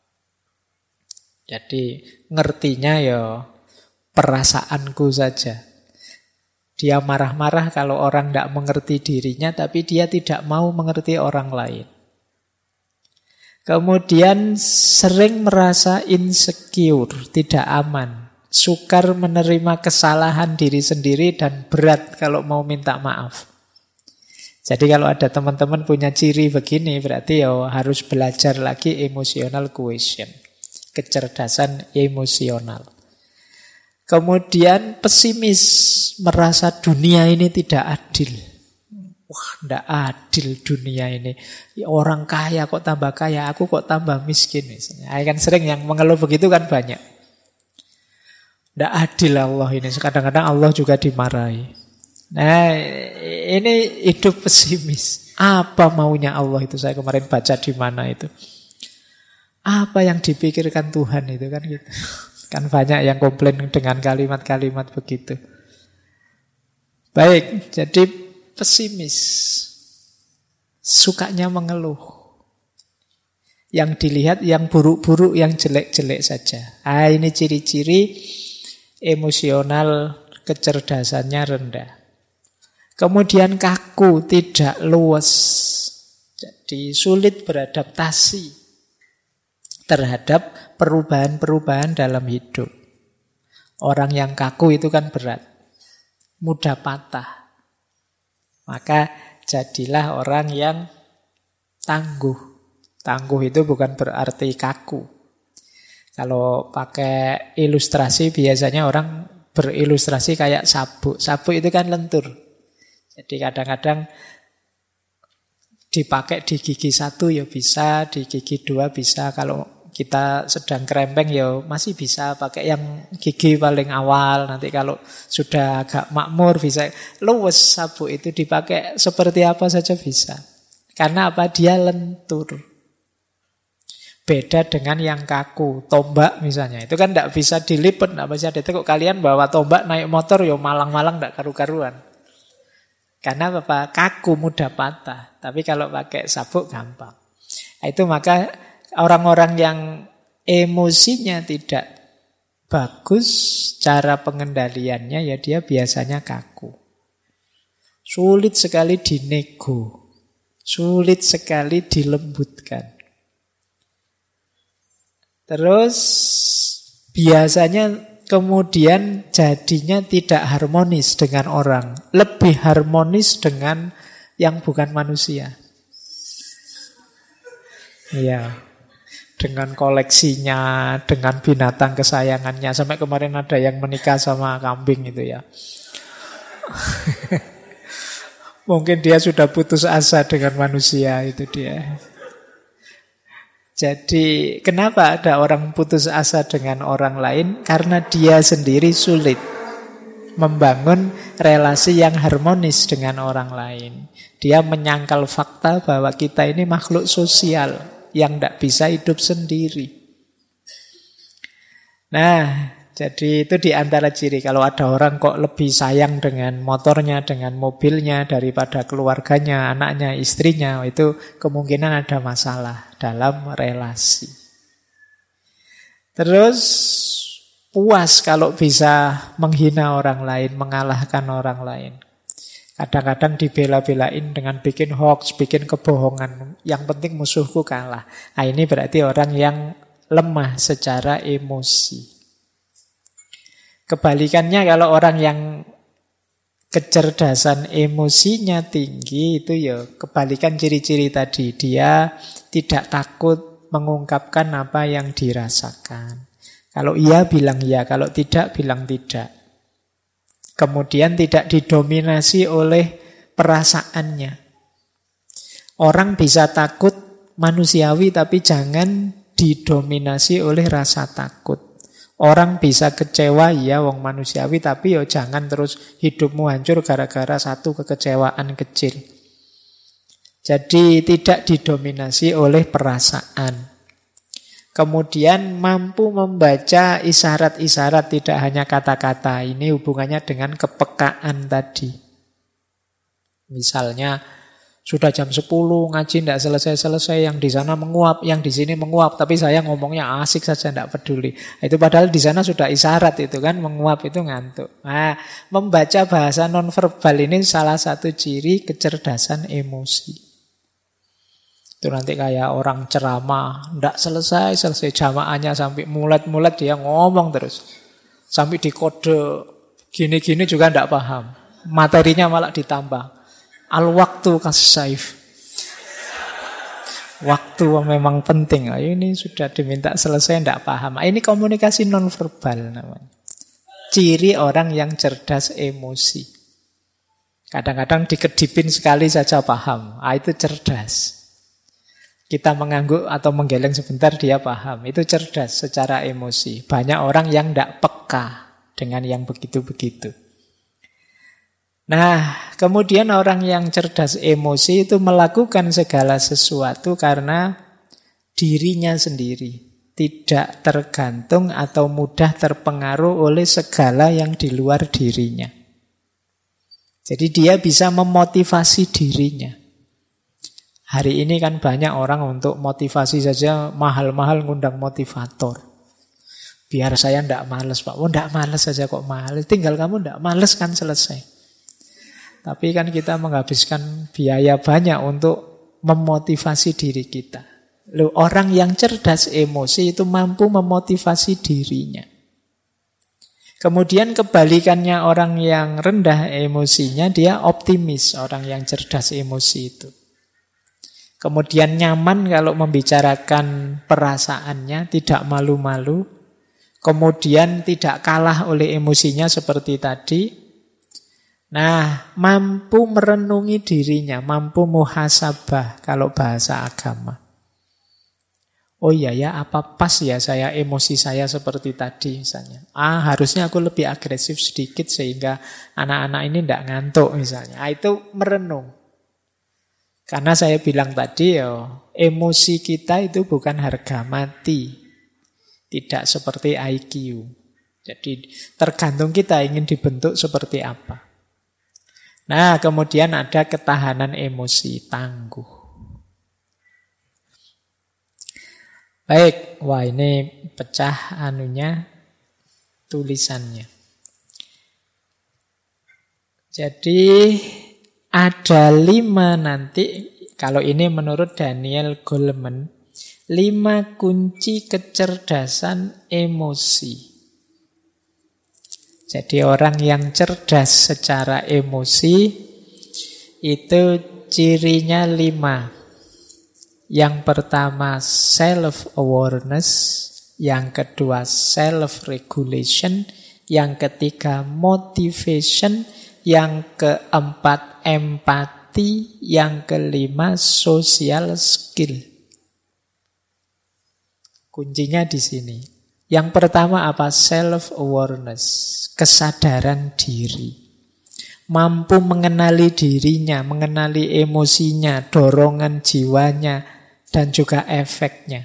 Jadi ngertinya ya perasaanku saja. Dia marah-marah kalau orang tidak mengerti dirinya, tapi dia tidak mau mengerti orang lain. Kemudian sering merasa insecure, tidak aman. Sukar menerima kesalahan diri sendiri dan berat kalau mau minta maaf. Jadi kalau ada teman-teman punya ciri begini, berarti ya harus belajar lagi emotional quotient. Kecerdasan emosional. Kemudian pesimis, merasa dunia ini tidak adil. Wah, tidak adil dunia ini. Orang kaya kok tambah kaya, aku kok tambah miskin. Misalnya. Kan sering yang mengeluh begitu kan banyak. Tidak adil Allah ini. Kadang-kadang Allah juga dimarahi. Nah, ini hidup pesimis. Apa maunya Allah itu? Saya kemarin baca di mana itu. Apa yang dipikirkan Tuhan itu kan gitu. Kan banyak yang komplain dengan kalimat-kalimat begitu. Baik, jadi pesimis. Sukanya mengeluh. Yang dilihat yang buruk-buruk, yang jelek-jelek saja. Ini ciri-ciri emotional kecerdasannya rendah. Kemudian kaku, tidak luwes. Jadi sulit beradaptasi terhadap perubahan-perubahan dalam hidup. Orang yang kaku itu kan berat, mudah patah. Maka jadilah orang yang tangguh. Tangguh itu bukan berarti kaku. Kalau pakai ilustrasi biasanya orang berilustrasi kayak sabuk. Sabuk itu kan lentur. Jadi kadang-kadang dipakai di gigi satu ya bisa, di gigi dua bisa. Kalau kita sedang kerempeng ya masih bisa pakai yang gigi paling awal. Nanti kalau sudah agak makmur bisa. Luwes sabuk itu dipakai seperti apa saja bisa. Karena apa? Dia lentur. Beda dengan yang kaku. Tombak misalnya. Itu kan tidak bisa dilipat, tidak bisa ditekuk. Kalian bawa tombak naik motor ya malang-malang tidak karu-karuan. Karena apa? Kaku, mudah patah. Tapi kalau pakai sabuk gampang. Itu maka orang-orang yang emosinya tidak bagus, cara pengendaliannya ya dia biasanya kaku. Sulit sekali dinego. Sulit sekali dilembutkan. Terus biasanya kemudian jadinya tidak harmonis dengan orang. Lebih harmonis dengan yang bukan manusia. Iya. Dengan koleksinya, dengan binatang kesayangannya. Sampai kemarin ada yang menikah sama kambing itu ya. Mungkin dia sudah putus asa dengan manusia, itu dia. Jadi kenapa ada orang putus asa dengan orang lain? Karena dia sendiri sulit membangun relasi yang harmonis dengan orang lain. Dia menyangkal fakta bahwa kita ini makhluk sosial yang tidak bisa hidup sendiri. Nah, jadi itu di antara ciri. Kalau ada orang kok lebih sayang dengan motornya, dengan mobilnya daripada keluarganya, anaknya, istrinya, itu kemungkinan ada masalah dalam relasi. Terus puas kalau bisa menghina orang lain, mengalahkan orang lain. Kadang-kadang dibela-belain dengan bikin hoax, bikin kebohongan. Yang penting musuhku kalah. Nah, ini berarti orang yang lemah secara emosi. Kebalikannya kalau orang yang kecerdasan emosinya tinggi, itu ya kebalikan ciri-ciri tadi. Dia tidak takut mengungkapkan apa yang dirasakan. Kalau iya bilang iya, kalau tidak bilang tidak. Kemudian tidak didominasi oleh perasaannya. Orang bisa takut manusiawi tapi jangan didominasi oleh rasa takut. Orang bisa kecewa, ya wong manusiawi, tapi yo jangan terus hidupmu hancur gara-gara satu kekecewaan kecil. Jadi tidak didominasi oleh perasaan. Kemudian mampu membaca isyarat-isyarat, tidak hanya kata-kata. Ini hubungannya dengan kepekaan tadi. Misalnya sudah jam 10 ngaji tidak selesai-selesai, yang di sana menguap, yang di sini menguap, tapi saya ngomongnya asik saja, tidak peduli. Itu padahal di sana sudah isyarat itu kan, menguap itu ngantuk. Nah, membaca bahasa nonverbal ini salah satu ciri kecerdasan emosi. Itu nanti kayak orang ceramah, tidak selesai jamaahnya sampai mulet-mulet dia ngomong terus. Sampai dikode gini-gini juga tidak paham. Materinya malah ditambah. Al-waktu kas-saif. Waktu memang penting. Ini sudah diminta selesai, tidak paham. Ini komunikasi nonverbal namanya. Ciri orang yang cerdas emosi. Kadang-kadang dikedipin sekali saja paham. Itu cerdas. Kita mengangguk atau menggeleng sebentar dia paham. Itu cerdas secara emosi. Banyak orang yang tidak peka dengan yang begitu-begitu. Nah, kemudian orang yang cerdas emosi itu melakukan segala sesuatu karena dirinya sendiri. Tidak tergantung atau mudah terpengaruh oleh segala yang di luar dirinya. Jadi dia bisa memotivasi dirinya. Hari ini kan banyak orang untuk motivasi saja mahal-mahal ngundang motivator. Biar saya ndak males, Pak. Oh, ndak males saja kok males. Tinggal kamu ndak males kan selesai. Tapi kan kita menghabiskan biaya banyak untuk memotivasi diri kita. Loh, orang yang cerdas emosi itu mampu memotivasi dirinya. Kemudian kebalikannya orang yang rendah emosinya, dia optimis, orang yang cerdas emosi itu. Kemudian nyaman kalau membicarakan perasaannya, tidak malu-malu. Kemudian tidak kalah oleh emosinya seperti tadi. Nah, mampu merenungi dirinya, mampu muhasabah kalau bahasa agama. Oh iya ya, apa pas ya saya emosi saya seperti tadi misalnya. Harusnya aku lebih agresif sedikit sehingga anak-anak ini tidak ngantuk misalnya. Itu merenung. Karena saya bilang tadi emosi kita itu bukan harga mati. Tidak seperti IQ. Jadi tergantung kita ingin dibentuk seperti apa. Nah, kemudian ada ketahanan emosi, tangguh. Baik, wah ini pecah tulisannya. Jadi ada 5 nanti, kalau ini menurut Daniel Goleman, 5 kunci kecerdasan emosi. Jadi orang yang cerdas secara emosi itu cirinya 5. Yang pertama self-awareness, yang kedua self-regulation, yang ketiga motivation, yang keempat empati, yang kelima social skill. Kuncinya di sini. Yang pertama apa? Self-awareness, kesadaran diri. Mampu mengenali dirinya, mengenali emosinya, dorongan jiwanya, dan juga efeknya.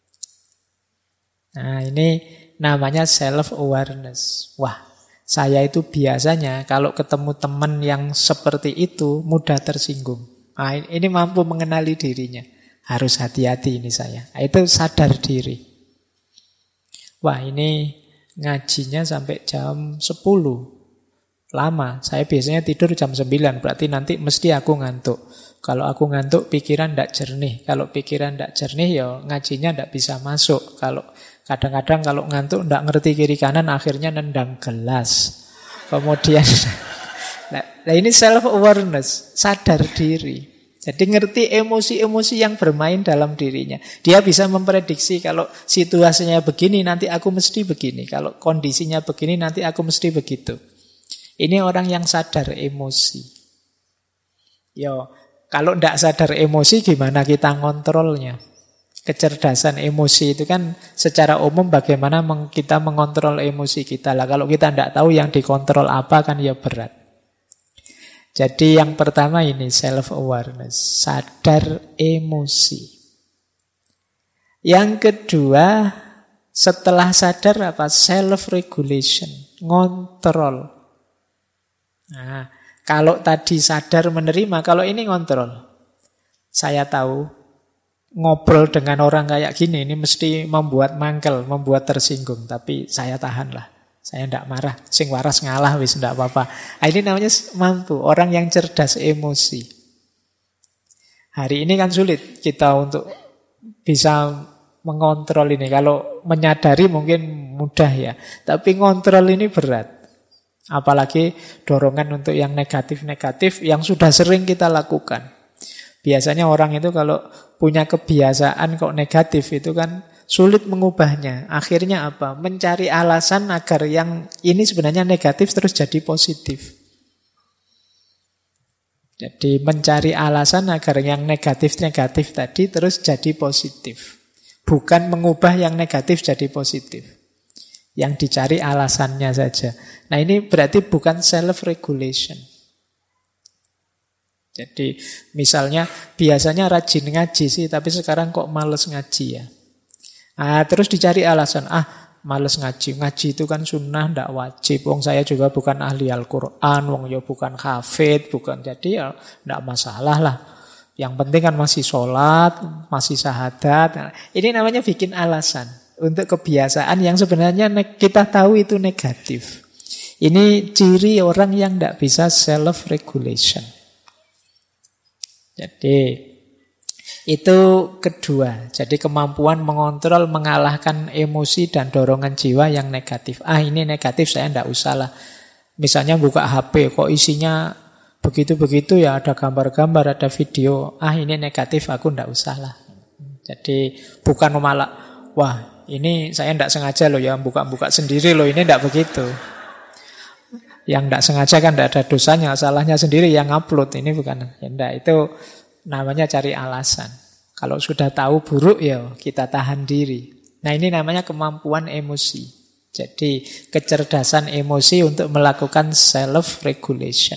Nah, ini namanya self-awareness. Wah, saya itu biasanya kalau ketemu teman yang seperti itu mudah tersinggung. Nah, ini mampu mengenali dirinya. Harus hati-hati ini saya. Itu sadar diri. Wah, ini ngajinya sampai jam 10. Lama, saya biasanya tidur jam 9, berarti nanti mesti aku ngantuk. Kalau aku ngantuk, pikiran tidak jernih. Kalau pikiran tidak jernih, ya ngajinya tidak bisa masuk. Kalau kadang-kadang kalau ngantuk tidak ngerti kiri kanan, akhirnya nendang gelas. Kemudian, nah ini self-awareness, sadar diri. Jadi ngerti emosi-emosi yang bermain dalam dirinya. Dia bisa memprediksi kalau situasinya begini, nanti aku mesti begini. Kalau kondisinya begini, nanti aku mesti begitu. Ini orang yang sadar emosi. Kalau tidak sadar emosi, gimana kita ngontrolnya? Kecerdasan emosi itu kan secara umum bagaimana kita mengontrol emosi kita. Kalau kita tidak tahu yang dikontrol apa kan ya berat. Jadi yang pertama ini self-awareness, sadar emosi. Yang kedua, setelah sadar apa? Self-regulation, ngontrol. Nah, kalau tadi sadar menerima, kalau ini ngontrol. Saya tahu ngobrol dengan orang kayak gini ini mesti membuat mangkel, membuat tersinggung, tapi saya tahanlah. Saya tidak marah, sing waras ngalah wis tidak apa-apa. Nah, ini namanya mampu, orang yang cerdas emosi. Hari ini kan sulit kita untuk bisa mengontrol ini. Kalau menyadari mungkin mudah ya, tapi ngontrol ini berat. Apalagi dorongan untuk yang negatif-negatif yang sudah sering kita lakukan. Biasanya orang itu kalau punya kebiasaan kok negatif itu kan sulit mengubahnya. Akhirnya apa? Mencari alasan agar yang ini sebenarnya negatif terus jadi positif. Jadi mencari alasan agar yang negatif-negatif tadi terus jadi positif. Bukan mengubah yang negatif jadi positif. Yang dicari alasannya saja. Nah ini berarti bukan self-regulation. Jadi misalnya biasanya rajin ngaji sih, tapi sekarang kok males ngaji ya. Terus dicari alasan, males ngaji. Ngaji itu kan sunnah, tidak wajib. Wong saya juga bukan ahli Al-Quran, wong ya bukan hafid, bukan. Jadi ya tidak masalah lah. Yang penting kan masih sholat, masih syahadat. Nah, ini namanya bikin alasan. untuk kebiasaan yang sebenarnya kita tahu itu negatif. Ini ciri orang yang tidak bisa self-regulation. Jadi itu kedua. Jadi kemampuan mengontrol, mengalahkan emosi dan dorongan jiwa yang negatif. Ini negatif, saya tidak usah lah. Misalnya buka HP, kok isinya begitu-begitu ya, ada gambar-gambar, ada video. Ini negatif, aku tidak usah lah. Jadi bukan malah, wah ini saya tidak sengaja loh ya, buka-buka sendiri loh, ini tidak begitu. Yang tidak sengaja kan tidak ada dosanya, salahnya sendiri yang upload. Ini bukan, ya enggak, itu namanya cari alasan. Kalau sudah tahu buruk ya kita tahan diri. Nah ini namanya kemampuan emosi. Jadi kecerdasan emosi untuk melakukan self-regulation.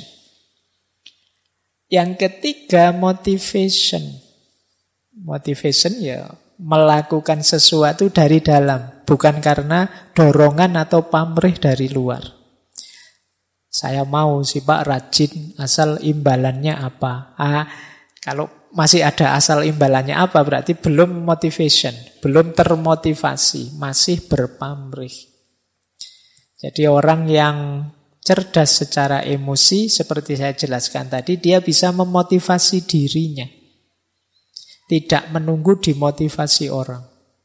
Yang ketiga motivation. Motivation ya melakukan sesuatu dari dalam, bukan karena dorongan atau pamrih dari luar. Saya mau sih Pak rajin, asal imbalannya apa? Kalau masih ada asal imbalannya apa, berarti belum motivation, belum termotivasi, masih berpamrih. Jadi orang yang cerdas secara emosi, seperti saya jelaskan tadi, dia bisa memotivasi dirinya. Tidak menunggu dimotivasi orang.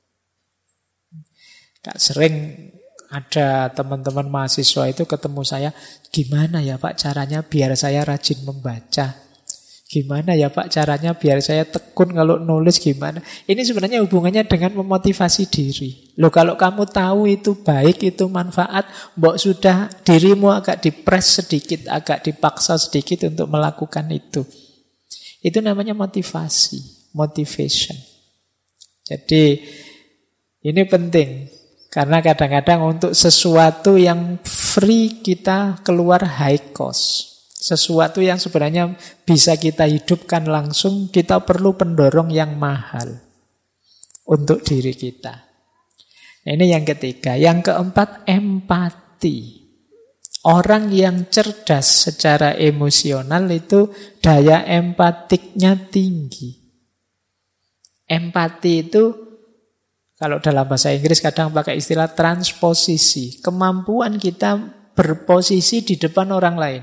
Sering ada teman-teman mahasiswa itu ketemu saya, gimana ya Pak caranya biar saya rajin membaca? Gimana ya Pak caranya biar saya tekun kalau nulis gimana? Ini sebenarnya hubungannya dengan memotivasi diri. Loh kalau kamu tahu itu baik, itu manfaat, mbok sudah dirimu agak dipres sedikit, agak dipaksa sedikit untuk melakukan itu. Itu namanya motivasi, motivation. Jadi ini penting. Karena kadang-kadang untuk sesuatu yang free kita keluar high cost. Sesuatu yang sebenarnya bisa kita hidupkan langsung, kita perlu pendorong yang mahal untuk diri kita. Nah, ini yang ketiga. Yang keempat, empati. Orang yang cerdas secara emosional itu daya empatiknya tinggi. Empati itu kalau dalam bahasa Inggris kadang pakai istilah transposisi. Kemampuan kita berposisi di depan orang lain.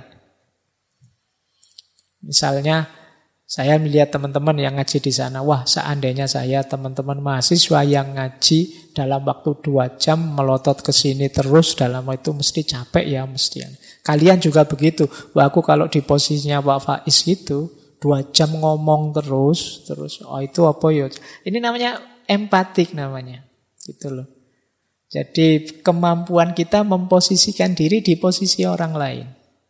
Misalnya saya melihat teman-teman yang ngaji di sana. Wah seandainya saya teman-teman mahasiswa yang ngaji dalam waktu 2 jam melotot ke sini terus. Dalam itu mesti capek ya mesti. Kalian juga begitu. Wah aku kalau di posisinya Pak Faiz itu 2 jam ngomong terus. Oh itu apa ya? Ini namanya empatik namanya, gitu loh. Jadi kemampuan kita memposisikan diri di posisi orang lain.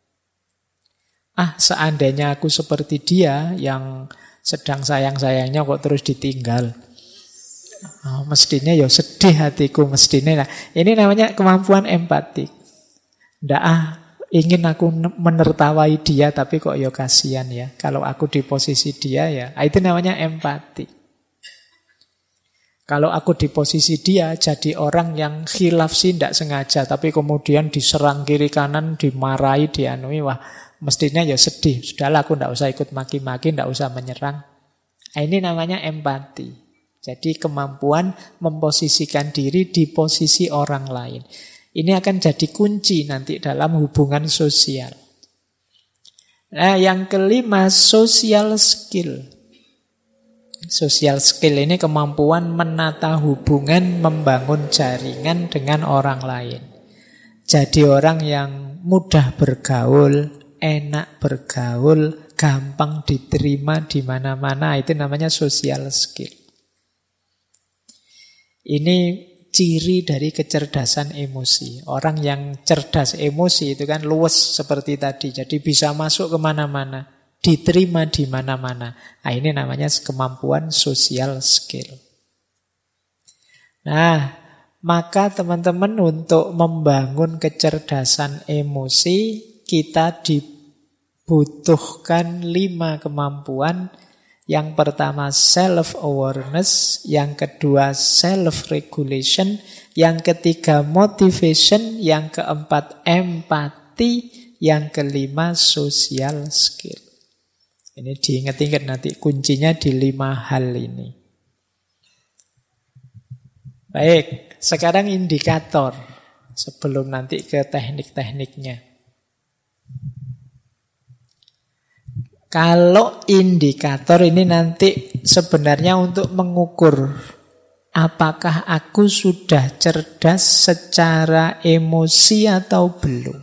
Seandainya aku seperti dia yang sedang sayang-sayangnya kok terus ditinggal. Mestinya ya sedih hatiku mestinya. Nah, ini namanya kemampuan empatik. Ndak ingin aku menertawai dia tapi kok ya kasihan ya. Kalau aku di posisi dia ya, itu namanya empati. Kalau aku di posisi dia jadi orang yang khilaf sih tidak sengaja, tapi kemudian diserang kiri kanan, dimarahi, dianui, wah mestinya ya sedih. Sudahlah aku tidak usah ikut maki-maki, tidak usah menyerang. Ini namanya empati. Jadi kemampuan memposisikan diri di posisi orang lain. Ini akan jadi kunci nanti dalam hubungan sosial. Nah, yang kelima, social skill. Social skill ini kemampuan menata hubungan, membangun jaringan dengan orang lain. Jadi orang yang mudah bergaul, enak bergaul, gampang diterima di mana-mana, itu namanya social skill. Ini ciri dari kecerdasan emosi. Orang yang cerdas emosi itu kan luwes seperti tadi, jadi bisa masuk kemana-mana. Diterima di mana-mana. Nah, ini namanya kemampuan social skill. Nah, maka teman-teman untuk membangun kecerdasan emosi, kita dibutuhkan 5 kemampuan. Yang pertama self-awareness, yang kedua self-regulation, yang ketiga motivation, yang keempat empati, yang kelima social skill. Ini diingat-ingat nanti kuncinya di 5 hal ini. Baik, Sekarang indikator sebelum nanti ke teknik-tekniknya. Kalau indikator ini nanti sebenarnya untuk mengukur apakah aku sudah cerdas secara emosi atau belum.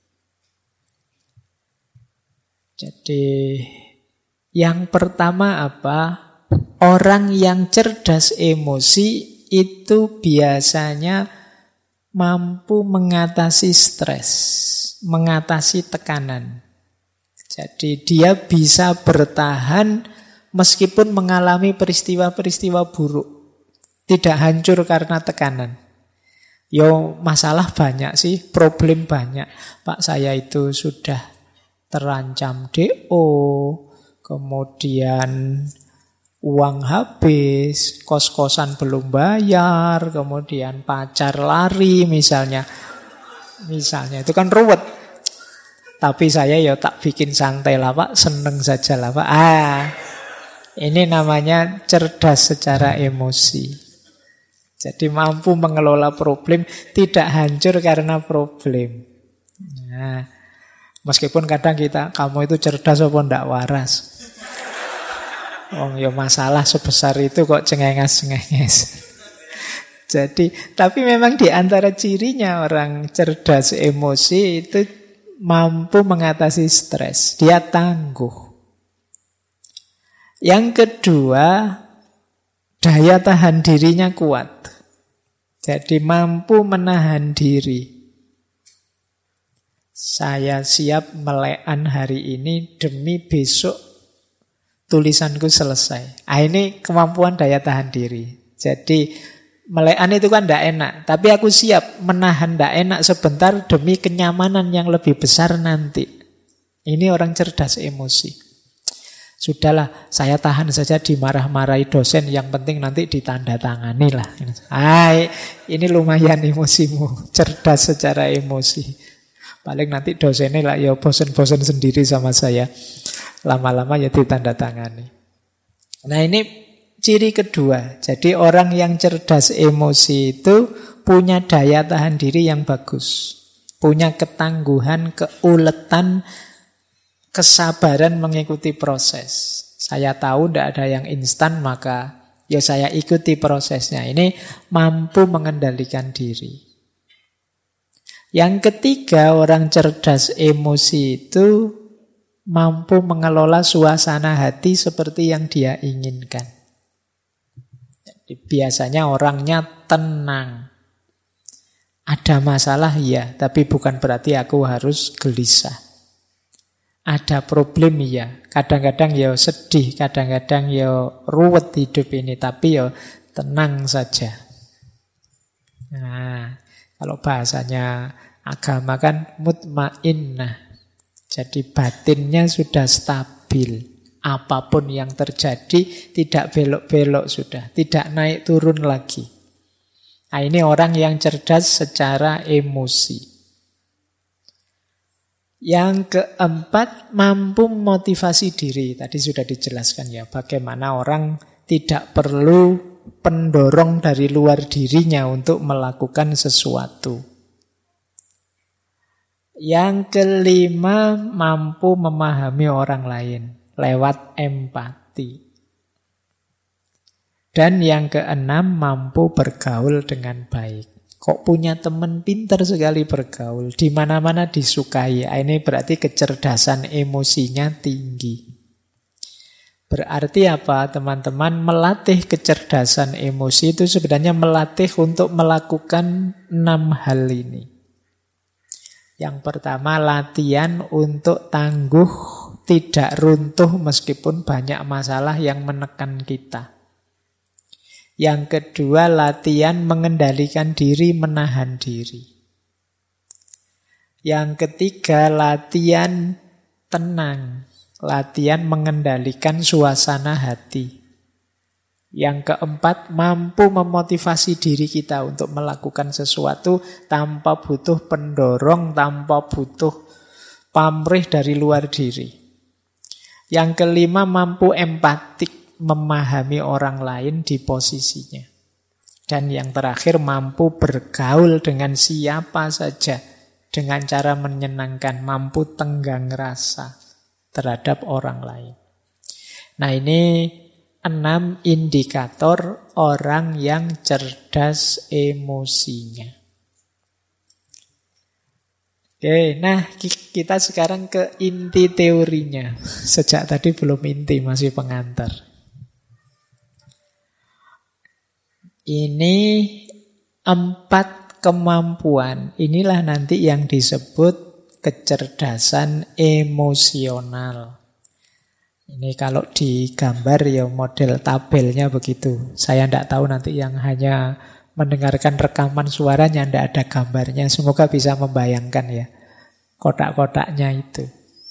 Jadi yang pertama apa? Orang yang cerdas emosi itu biasanya mampu mengatasi stres, mengatasi tekanan. Jadi dia bisa bertahan meskipun mengalami peristiwa-peristiwa buruk. Tidak hancur karena tekanan. Yo, masalah banyak sih, problem banyak. Pak, saya itu sudah terancam DO, kemudian uang habis, kos-kosan belum bayar, kemudian pacar lari misalnya. Misalnya itu kan ruwet. Tapi saya ya tak bikin santai lah Pak, seneng saja lah Pak. Ini namanya cerdas secara emosi. Jadi mampu mengelola problem, tidak hancur karena problem. Nah, meskipun kadang kamu itu cerdas apa ndak waras. Ya masalah sebesar itu kok cengenges-cengenges. Jadi, tapi memang di antara cirinya orang cerdas emosi itu mampu mengatasi stres. Dia tangguh. Yang kedua, daya tahan dirinya kuat. Jadi mampu menahan diri. Saya siap melekan hari ini demi besok tulisanku selesai. Ini kemampuan daya tahan diri. Jadi melekan itu kan tidak enak, tapi aku siap menahan tidak enak sebentar demi kenyamanan yang lebih besar nanti. Ini orang cerdas emosi. Sudahlah, saya tahan saja dimarah-marahi dosen, yang penting nanti ditandatangani lah. Ini lumayan emosimu, cerdas secara emosi. Paling nanti dosennya lah ya bosen-bosen sendiri sama saya. Lama-lama ya ditandatangani. Nah ini ciri kedua, jadi orang yang cerdas emosi itu punya daya tahan diri yang bagus. Punya ketangguhan, keuletan, kesabaran mengikuti proses. Saya tahu tidak ada yang instan, maka ya saya ikuti prosesnya. Ini mampu mengendalikan diri. Yang ketiga, orang cerdas emosi itu mampu mengelola suasana hati seperti yang dia inginkan. Biasanya orangnya tenang. Ada masalah ya, tapi bukan berarti aku harus gelisah. Ada problem ya, kadang-kadang ya sedih, kadang-kadang ya ruwet hidup ini, tapi ya tenang saja. Nah, kalau bahasanya agama kan mutmainnah. Jadi batinnya sudah stabil. Apapun yang terjadi tidak belok-belok sudah, tidak naik turun lagi. Nah, ini orang yang cerdas secara emosi. Yang keempat, mampu motivasi diri. Tadi sudah dijelaskan ya, bagaimana orang tidak perlu pendorong dari luar dirinya untuk melakukan sesuatu. Yang kelima, mampu memahami orang lain lewat empati. Dan yang keenam, mampu bergaul dengan baik. Kok punya teman pintar sekali bergaul, di mana-mana disukai. Ini berarti kecerdasan emosinya tinggi. Berarti apa teman-teman? Melatih kecerdasan emosi itu sebenarnya melatih untuk melakukan 6 hal ini. Yang pertama, latihan untuk tangguh, tidak runtuh meskipun banyak masalah yang menekan kita. Yang kedua, latihan mengendalikan diri, menahan diri. Yang ketiga, latihan tenang, latihan mengendalikan suasana hati. Yang keempat, mampu memotivasi diri kita untuk melakukan sesuatu tanpa butuh pendorong, tanpa butuh pamrih dari luar diri. Yang kelima, mampu empatik, memahami orang lain di posisinya. Dan yang terakhir, mampu bergaul dengan siapa saja dengan cara menyenangkan, mampu tenggang rasa terhadap orang lain. Nah, ini 6 indikator orang yang cerdas emosinya. Oke, nah kita sekarang ke inti teorinya. Sejak tadi belum inti, masih pengantar. Ini 4 kemampuan. Inilah nanti yang disebut kecerdasan emosional. Ini kalau digambar ya model tabelnya begitu. Saya tidak tahu nanti yang hanya mendengarkan rekaman suaranya, tidak ada gambarnya. Semoga bisa membayangkan ya kotak-kotaknya itu.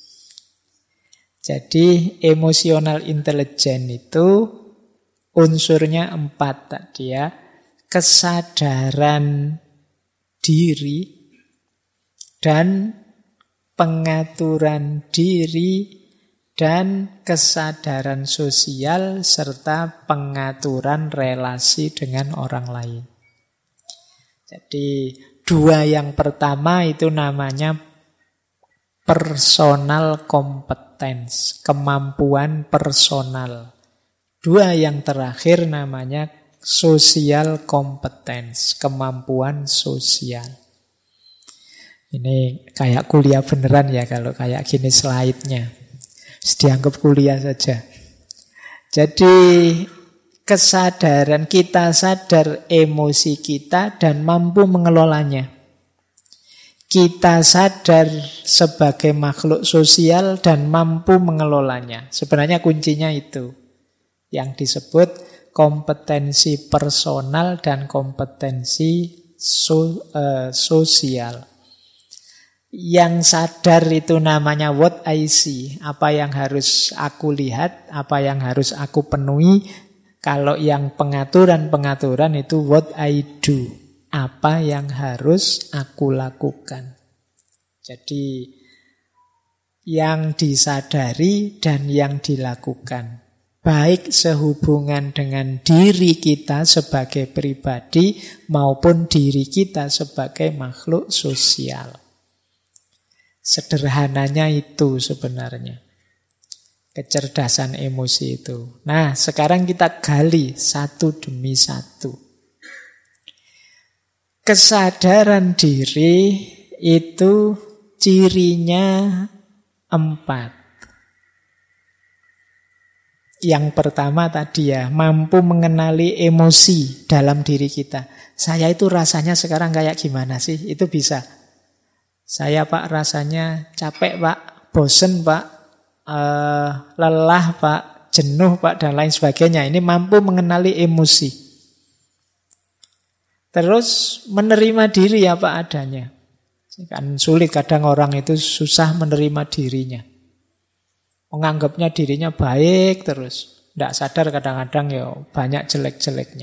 Jadi emotional intelligence itu unsurnya 4 tadi ya. Kesadaran diri dan pengaturan diri dan kesadaran sosial serta pengaturan relasi dengan orang lain. Jadi 2 yang pertama itu namanya personal competence, kemampuan personal. 2 yang terakhir namanya social competence, kemampuan sosial. Ini kayak kuliah beneran ya kalau kayak gini slide-nya. Dianggap kuliah saja. Jadi kesadaran, kita sadar emosi kita dan mampu mengelolanya. Kita sadar sebagai makhluk sosial dan mampu mengelolanya. Sebenarnya kuncinya itu yang disebut kompetensi personal dan kompetensi sosial. Yang sadar itu namanya what I see, apa yang harus aku lihat, apa yang harus aku penuhi. Kalau yang pengaturan itu what I do, apa yang harus aku lakukan. Jadi yang disadari dan yang dilakukan, baik sehubungan dengan diri kita sebagai pribadi maupun diri kita sebagai makhluk sosial. Sederhananya itu sebenarnya kecerdasan emosi itu. Nah, sekarang kita gali satu demi satu. Kesadaran diri itu cirinya 4. Yang pertama tadi ya, mampu mengenali emosi dalam diri kita. Saya itu rasanya sekarang kayak gimana sih? Itu bisa. Saya Pak rasanya capek Pak, bosen Pak, lelah Pak, jenuh Pak, dan lain sebagainya. Ini mampu mengenali emosi. Terus menerima diri apa adanya. Kan sulit kadang orang itu susah menerima dirinya. Menganggapnya dirinya baik terus. Tidak sadar kadang-kadang ya banyak jelek-jeleknya.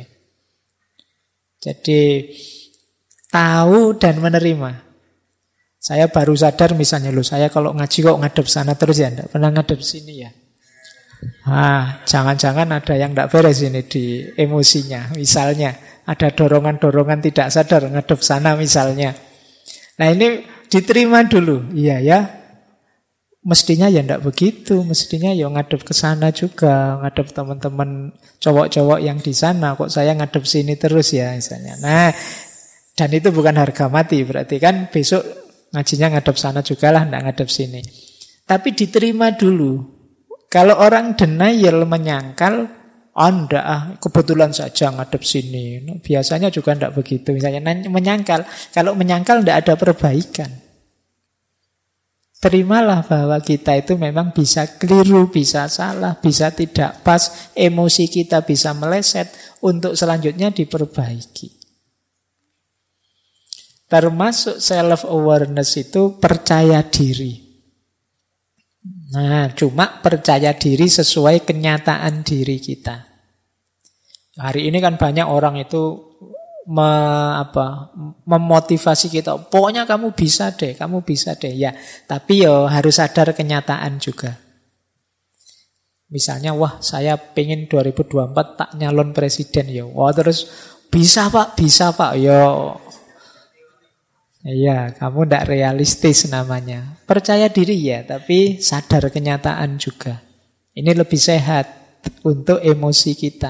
Jadi tahu dan menerima. Saya baru sadar misalnya, saya kalau ngaji kok ngadep sana terus ya, tidak pernah ngadep sini ya. Jangan-jangan ada yang tidak beres ini di emosinya. Misalnya ada dorongan-dorongan tidak sadar ngadep sana misalnya. Nah ini diterima dulu, iya ya. Mestinya ya tidak begitu, mestinya ya ngadep ke sana juga, ngadep teman-teman cowok-cowok yang di sana, kok saya ngadep sini terus ya misalnya. Nah, dan itu bukan harga mati, berarti kan besok ngajinya ngadep sana juga lah, tidak ngadep sini. Tapi diterima dulu. Kalau orang denial, menyangkal, enggak, kebetulan saja ngadep sini. Biasanya juga tidak begitu. Misalnya menyangkal. Kalau menyangkal tidak ada perbaikan. Terimalah bahwa kita itu memang bisa keliru, bisa salah, bisa tidak pas. Emosi kita bisa meleset. Untuk selanjutnya diperbaiki. Termasuk self-awareness itu percaya diri. Nah, cuma percaya diri sesuai kenyataan diri kita. Hari ini kan banyak orang itu memotivasi kita. Pokoknya kamu bisa deh, kamu bisa deh. Ya, tapi ya harus sadar kenyataan juga. Misalnya, wah saya pengen 2024 tak nyalon presiden ya. Wah terus Bisa Pak. Yo, iya, kamu tidak realistis namanya. Percaya diri ya, tapi sadar kenyataan juga. Ini lebih sehat untuk emosi kita.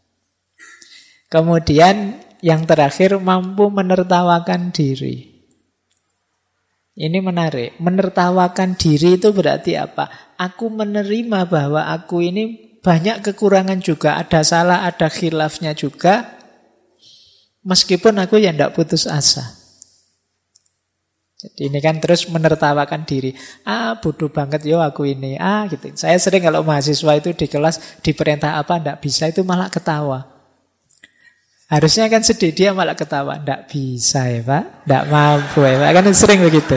Kemudian yang terakhir, mampu menertawakan diri. Ini menarik. Menertawakan diri itu berarti apa? Aku menerima bahwa aku ini banyak kekurangan juga. Ada salah, ada khilafnya juga. Meskipun aku ya tidak putus asa. Jadi ini kan terus menertawakan diri. Bodoh banget yo aku ini. Gitu. Saya sering kalau mahasiswa itu di kelas diperintah apa tidak bisa, itu malah ketawa. Harusnya kan sedih, dia malah ketawa. Tidak bisa ya Pak, tidak mampu ya Pak. Kan sering begitu.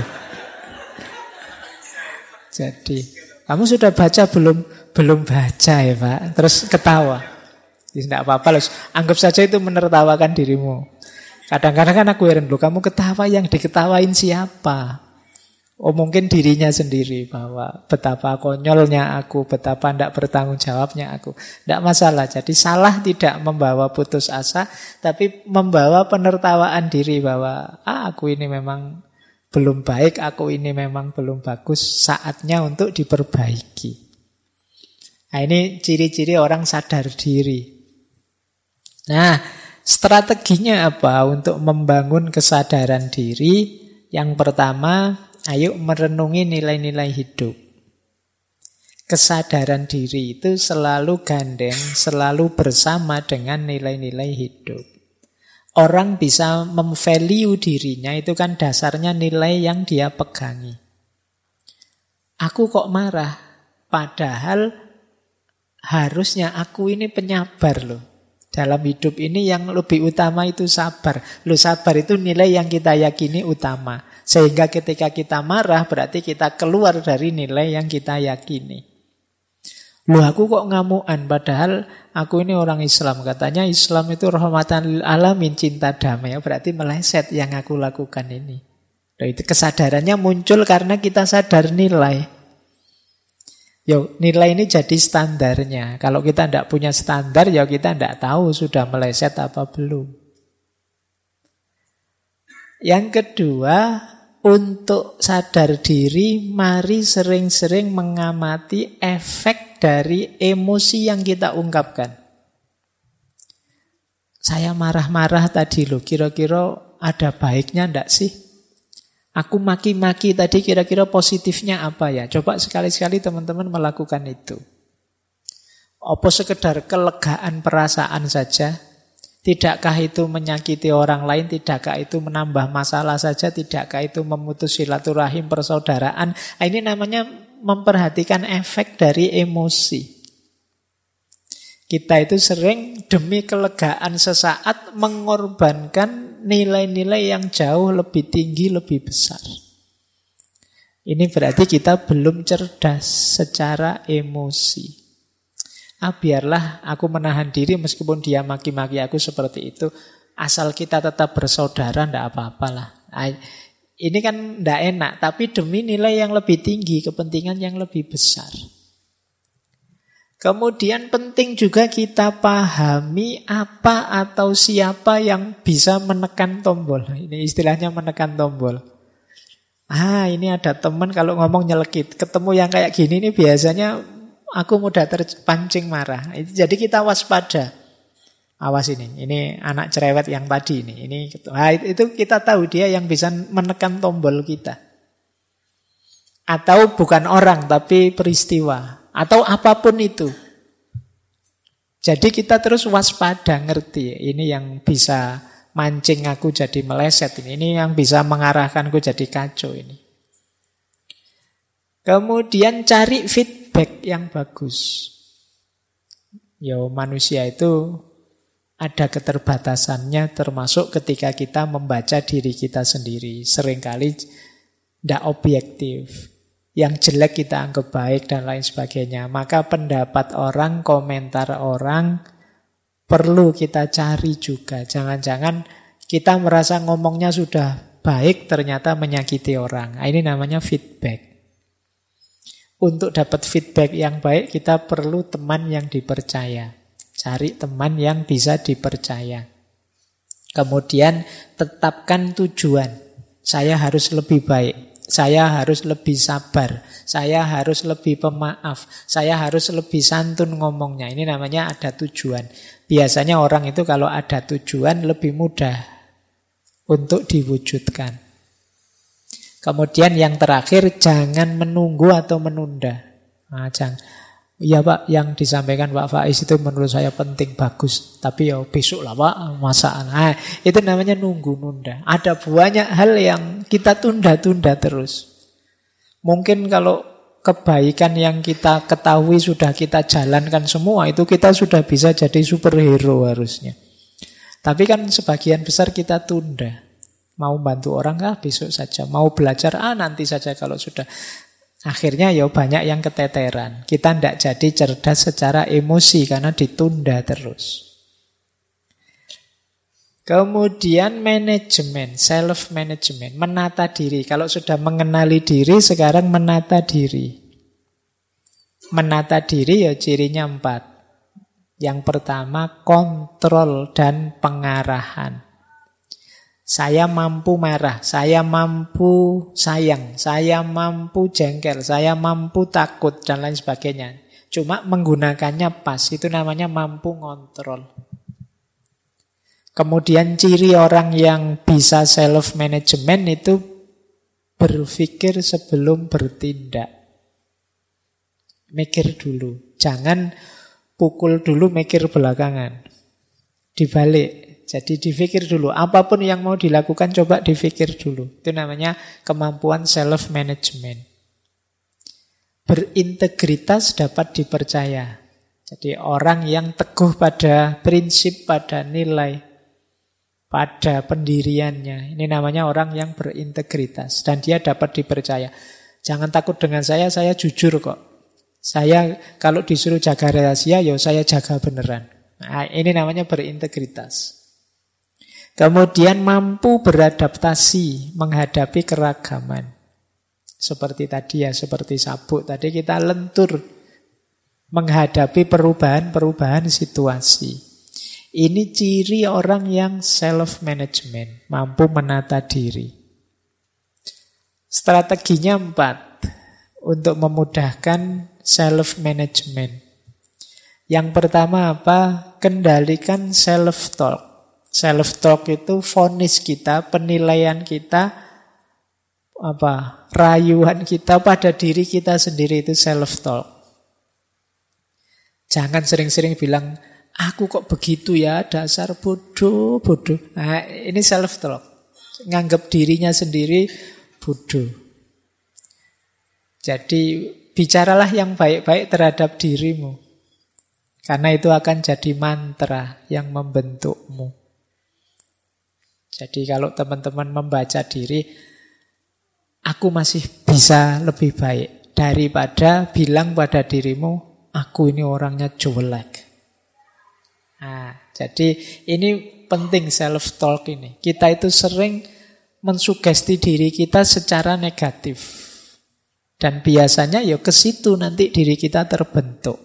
Jadi, kamu sudah baca belum? Belum baca ya Pak. Terus ketawa. Tidak apa-apa loh. Anggap saja itu menertawakan dirimu. Kadang-kadang kan aku heran, loh kamu ketawa, yang diketawain siapa? Oh mungkin dirinya sendiri, bahwa betapa konyolnya aku, betapa tidak bertanggung jawabnya aku. Tidak masalah, jadi salah tidak membawa putus asa, tapi membawa penertawaan diri bahwa aku ini memang belum baik, aku ini memang belum bagus, saatnya untuk diperbaiki. Nah ini ciri-ciri orang sadar diri. Nah strateginya apa untuk membangun kesadaran diri? Yang pertama, ayo merenungi nilai-nilai hidup. Kesadaran diri itu selalu gandeng, selalu bersama dengan nilai-nilai hidup. Orang bisa memvalue dirinya itu kan dasarnya nilai yang dia pegangi. Aku kok marah, padahal harusnya aku ini penyabar loh. Dalam hidup ini yang lebih utama itu sabar. Loh sabar itu nilai yang kita yakini utama. Sehingga ketika kita marah berarti kita keluar dari nilai yang kita yakini. Loh aku kok ngamuan padahal aku ini orang Islam. Katanya Islam itu rahmatan lil alamin, cinta damai. Berarti meleset yang aku lakukan ini. Loh, itu kesadarannya muncul karena kita sadar nilai. Yo, nilai ini jadi standarnya. Kalau kita tidak punya standar, ya kita tidak tahu sudah meleset apa belum. Yang kedua, untuk sadar diri, mari sering-sering mengamati efek dari emosi yang kita ungkapkan. Saya marah-marah tadi loh, kira-kira ada baiknya enggak sih? Aku maki-maki tadi kira-kira positifnya apa ya? Coba sekali-sekali teman-teman melakukan itu. Apa sekedar kelegaan perasaan saja? Tidakkah itu menyakiti orang lain? Tidakkah itu menambah masalah saja? Tidakkah itu memutus silaturahim persaudaraan? Ini namanya memperhatikan efek dari emosi. Kita itu sering demi kelegaan sesaat mengorbankan nilai-nilai yang jauh lebih tinggi, lebih besar. Ini berarti kita belum cerdas secara emosi. Biarlah aku menahan diri meskipun dia maki-maki aku seperti itu. Asal kita tetap bersaudara, tidak apa-apalah. Ini kan tidak enak, tapi demi nilai yang lebih tinggi, kepentingan yang lebih besar. Kemudian penting juga kita pahami apa atau siapa yang bisa menekan tombol. Ini istilahnya menekan tombol. Ini ada teman kalau ngomong nyelekit. Ketemu yang kayak gini ini biasanya aku mudah terpancing marah. Jadi kita waspada. Awas ini anak cerewet yang tadi ini. Itu kita tahu dia yang bisa menekan tombol kita. Atau bukan orang tapi peristiwa. Atau apapun itu. Jadi kita terus waspada, ngerti. Ini yang bisa mancing aku jadi meleset. Ini yang bisa mengarahkanku jadi kacau ini. Kemudian cari feedback yang bagus. Manusia itu ada keterbatasannya termasuk ketika kita membaca diri kita sendiri. Seringkali tidak objektif. Yang jelek kita anggap baik dan lain sebagainya. Maka pendapat orang, komentar orang perlu kita cari juga. Jangan-jangan kita merasa ngomongnya sudah baik ternyata menyakiti orang. Ini namanya feedback. Untuk dapat feedback yang baik kita perlu teman yang dipercaya. Cari teman yang bisa dipercaya. Kemudian tetapkan tujuan. Saya harus lebih baik. Saya harus lebih sabar. Saya harus lebih pemaaf. Saya harus lebih santun ngomongnya. Ini namanya ada tujuan. Biasanya orang itu kalau ada tujuan lebih mudah untuk diwujudkan. Kemudian yang terakhir, jangan menunggu atau menunda. Nah, jangan. Iya Pak, yang disampaikan Pak Faiz itu menurut saya penting, bagus. Tapi ya besok lah Pak, masalah. Nah, itu namanya nunggu, nunda. Ada banyak hal yang kita tunda-tunda terus. Mungkin kalau kebaikan yang kita ketahui sudah kita jalankan semua, itu kita sudah bisa jadi superhero harusnya. Tapi kan sebagian besar kita tunda. Mau bantu orang, besok saja. Mau belajar, nanti saja kalau sudah. Akhirnya ya banyak yang keteteran. Kita tidak jadi cerdas secara emosi karena ditunda terus. Kemudian manajemen, self-management, menata diri. Kalau sudah mengenali diri, sekarang menata diri. Menata diri ya cirinya 4. Yang pertama, kontrol dan pengarahan. Saya mampu marah, saya mampu sayang, saya mampu jengkel, saya mampu takut, dan lain sebagainya. Cuma menggunakannya pas, itu namanya mampu ngontrol. Kemudian ciri orang yang bisa self-management itu berpikir sebelum bertindak. Mikir dulu, jangan pukul dulu, mikir belakangan. Dibalik. Jadi dipikir dulu, apapun yang mau dilakukan coba dipikir dulu. Itu namanya kemampuan self-management. Berintegritas dapat dipercaya. Jadi orang yang teguh pada prinsip, pada nilai, pada pendiriannya. Ini namanya orang yang berintegritas. Dan dia dapat dipercaya. Jangan takut dengan saya jujur kok. Saya kalau disuruh jaga rahasia, ya saya jaga beneran. Nah, ini namanya berintegritas. Kemudian mampu beradaptasi menghadapi keragaman. Seperti tadi ya, seperti sabuk. Tadi kita lentur menghadapi perubahan-perubahan situasi. Ini ciri orang yang self-management, mampu menata diri. Strateginya 4 untuk memudahkan self-management. Yang pertama apa? Kendalikan self-talk. Self-talk itu vonis kita, penilaian kita, rayuan kita pada diri kita sendiri, itu self-talk. Jangan sering-sering bilang, aku kok begitu ya, dasar bodoh. Nah, ini self-talk. Nganggap dirinya sendiri bodoh. Jadi, bicaralah yang baik-baik terhadap dirimu. Karena itu akan jadi mantra yang membentukmu. Jadi kalau teman-teman membaca diri, aku masih bisa lebih baik. Daripada bilang pada dirimu, aku ini orangnya jelek. Nah, jadi ini penting self-talk ini. Kita itu sering mensugesti diri kita secara negatif. Dan biasanya ya ke situ nanti diri kita terbentuk.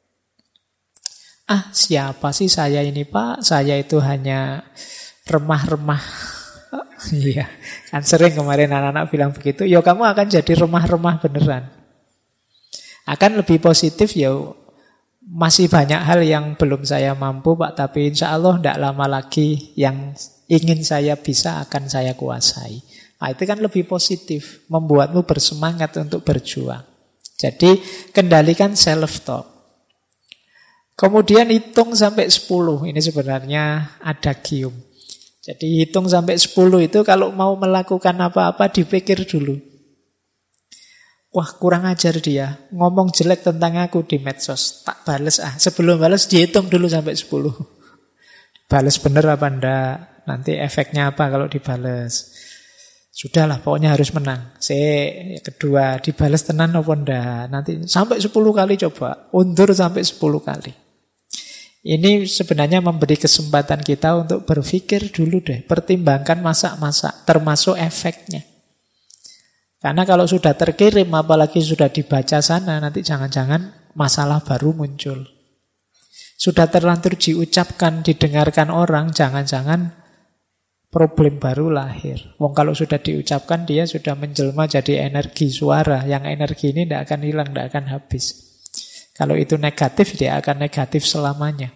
Siapa sih saya ini Pak? Saya itu hanya remah-remah. Iya, kan sering kemarin anak-anak bilang begitu. Ya kamu akan jadi remah-remah beneran. Akan lebih positif ya, masih banyak hal yang belum saya mampu Pak, tapi insya Allah tidak lama lagi yang ingin saya bisa akan saya kuasai. Nah, itu kan lebih positif, membuatmu bersemangat untuk berjuang. Jadi kendalikan self-talk. Kemudian hitung sampai 10. Ini sebenarnya adagium. Jadi hitung sampai 10 itu kalau mau melakukan apa-apa dipikir dulu. Wah, kurang ajar dia, ngomong jelek tentang aku di medsos, tak bales Sebelum bales dihitung dulu sampai 10. Bales bener apa enggak? Nanti efeknya apa kalau dibales? Sudahlah, pokoknya harus menang. Kedua, dibales tenan apa enggak? Nanti sampai 10 kali coba, undur sampai 10 kali. Ini sebenarnya memberi kesempatan kita untuk berpikir dulu deh. Pertimbangkan masak-masak, termasuk efeknya. Karena kalau sudah terkirim, apalagi sudah dibaca sana, nanti jangan-jangan masalah baru muncul. Sudah terlanjur diucapkan, didengarkan orang, jangan-jangan problem baru lahir. Wong kalau sudah diucapkan dia sudah menjelma jadi energi suara. Yang energi ini tidak akan hilang, tidak akan habis. Kalau itu negatif, dia akan negatif selamanya.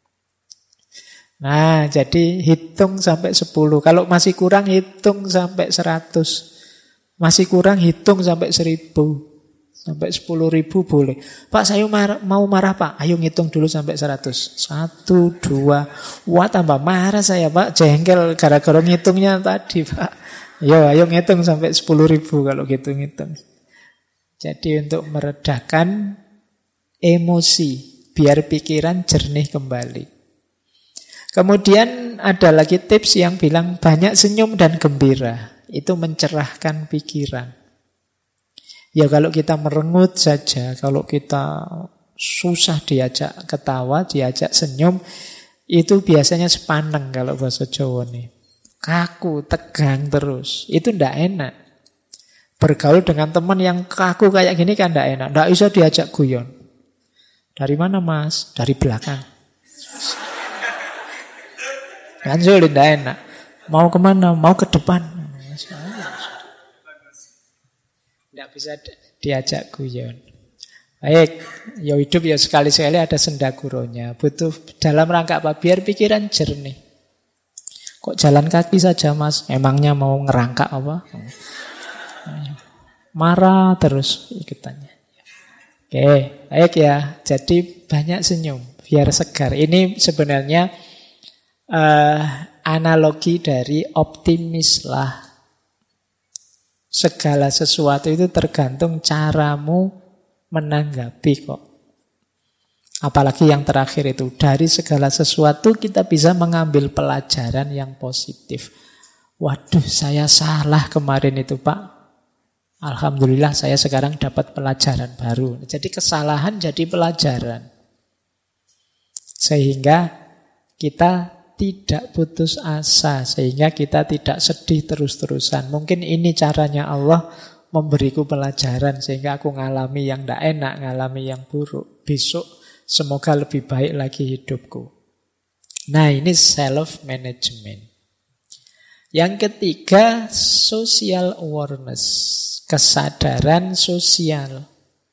Nah, jadi hitung sampai 10. Kalau masih kurang, hitung sampai 100. Masih kurang, hitung sampai 1000. Sampai 10.000 boleh. Pak, saya mau marah, Pak. Ayo ngitung dulu sampai 100. 1, 2. Wah, tambah marah saya, Pak. Jengkel gara-gara ngitungnya tadi, Pak. Ayo ngitung sampai 10.000 kalau gitu ngitung. Jadi untuk meredakan emosi, biar pikiran jernih kembali. Kemudian ada lagi tips yang bilang banyak senyum dan gembira. Itu mencerahkan pikiran. Ya kalau kita merengut saja, kalau kita susah diajak ketawa, diajak senyum, itu biasanya sepaneng kalau bahasa Jawa nih. Kaku, tegang terus. Itu ndak enak. Bergaul dengan teman yang kaku kayak gini kan ndak enak. Ndak bisa diajak guyon. Dari mana, Mas? Dari belakang. Kan sulit, ndak enak. Mau kemana? Mau ke depan. Tidak bisa diajak guyon. Baik, ya hidup ya sekali-sekali ada sendaguronya. Butuh dalam rangka apa? Biar pikiran jernih. Kok jalan kaki saja, Mas? Emangnya mau ngerangkak apa? Marah terus ikutannya. Oke, baik ya. Jadi banyak senyum biar segar. Ini sebenarnya analogi dari optimis lah. Segala sesuatu itu tergantung caramu menanggapi kok. Apalagi yang terakhir itu. Dari segala sesuatu kita bisa mengambil pelajaran yang positif. Waduh, saya salah kemarin itu, Pak. Alhamdulillah saya sekarang dapat pelajaran baru. Jadi kesalahan jadi pelajaran. Sehingga kita tidak putus asa, sehingga kita tidak sedih terus-terusan. Mungkin ini caranya Allah memberiku pelajaran, sehingga aku ngalami yang tidak enak, ngalami yang buruk. Besok semoga lebih baik lagi hidupku. Nah, ini self-management. Yang ketiga, social awareness, kesadaran sosial.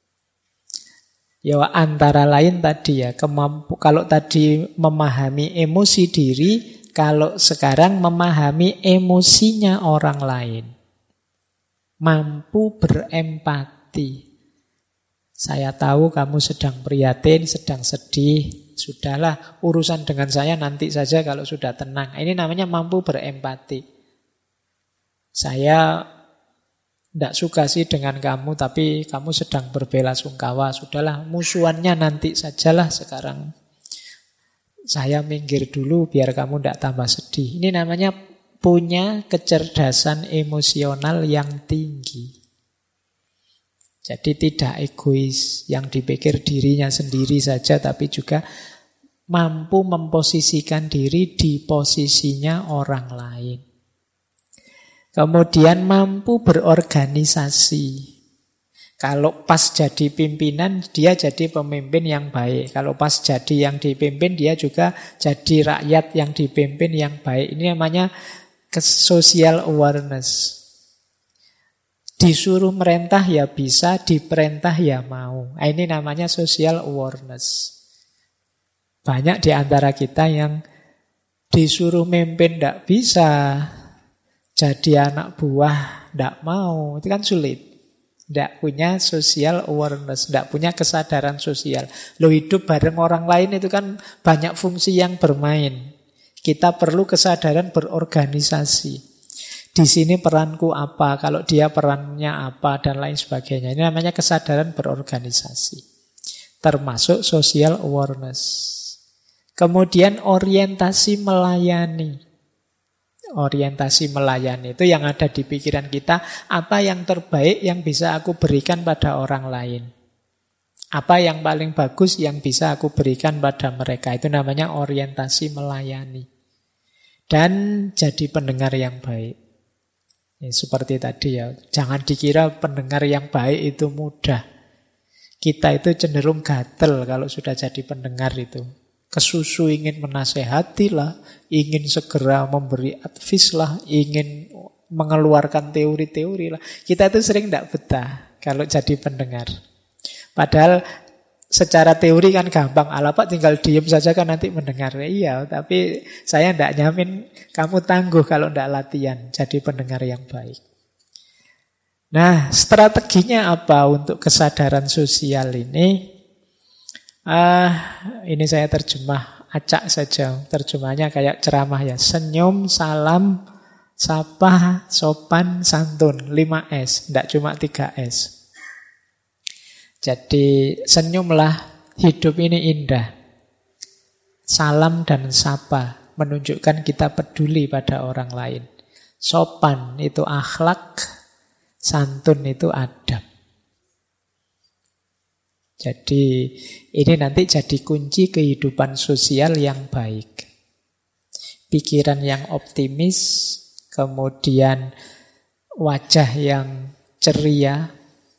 Ya antara lain tadi ya, kalau tadi memahami emosi diri, kalau sekarang memahami emosinya orang lain. Mampu berempati. Saya tahu kamu sedang prihatin, sedang sedih. Sudahlah, urusan dengan saya nanti saja kalau sudah tenang. Ini namanya mampu berempati. Saya tidak suka sih dengan kamu, tapi kamu sedang berbelasungkawa. Sudahlah, musuhannya nanti sajalah sekarang. Saya minggir dulu biar kamu tidak tambah sedih. Ini namanya punya kecerdasan emosional yang tinggi. Jadi tidak egois, yang dipikir dirinya sendiri saja, tapi juga mampu memposisikan diri di posisinya orang lain. Kemudian mampu berorganisasi. Kalau pas jadi pimpinan, dia jadi pemimpin yang baik. Kalau pas jadi yang dipimpin, dia juga jadi rakyat yang dipimpin yang baik. Ini namanya social awareness. Disuruh merintah ya bisa, diperintah ya mau. Ini namanya social awareness. Banyak di antara kita yang disuruh memimpin tidak bisa, jadi anak buah tidak mau, itu kan sulit. Tidak punya social awareness, tidak punya kesadaran sosial. Lo hidup bareng orang lain itu kan banyak fungsi yang bermain. Kita perlu kesadaran berorganisasi. Di sini peranku apa, kalau dia perannya apa, dan lain sebagainya. Ini namanya kesadaran berorganisasi. Termasuk social awareness. Kemudian orientasi melayani. Orientasi melayani itu yang ada di pikiran kita, apa yang terbaik yang bisa aku berikan pada orang lain. Apa yang paling bagus yang bisa aku berikan pada mereka. Itu namanya orientasi melayani. Dan jadi pendengar yang baik. Ya, seperti tadi ya, jangan dikira pendengar yang baik itu mudah. Kita itu cenderung gatel kalau sudah jadi pendengar itu. kesusu ingin menasehati lah, ingin segera memberi advice lah, ingin mengeluarkan teori-teori lah. Kita itu sering tidak betah kalau jadi pendengar. Padahal secara teori kan gampang. Alah Pak tinggal diem saja kan nanti mendengar. Iya, tapi saya tidak nyamin kamu tangguh kalau tidak latihan jadi pendengar yang baik. Nah, strateginya apa untuk kesadaran sosial ini? Ini saya terjemah acak saja. Terjemahnya kayak ceramah ya. Senyum, salam, sapa, sopan, santun. 5S, tidak cuma 3S. Jadi senyumlah, hidup ini indah. Salam dan sapa menunjukkan kita peduli pada orang lain. Sopan itu akhlak, santun itu adab. Jadi ini nanti jadi kunci kehidupan sosial yang baik. Pikiran yang optimis, kemudian wajah yang ceria,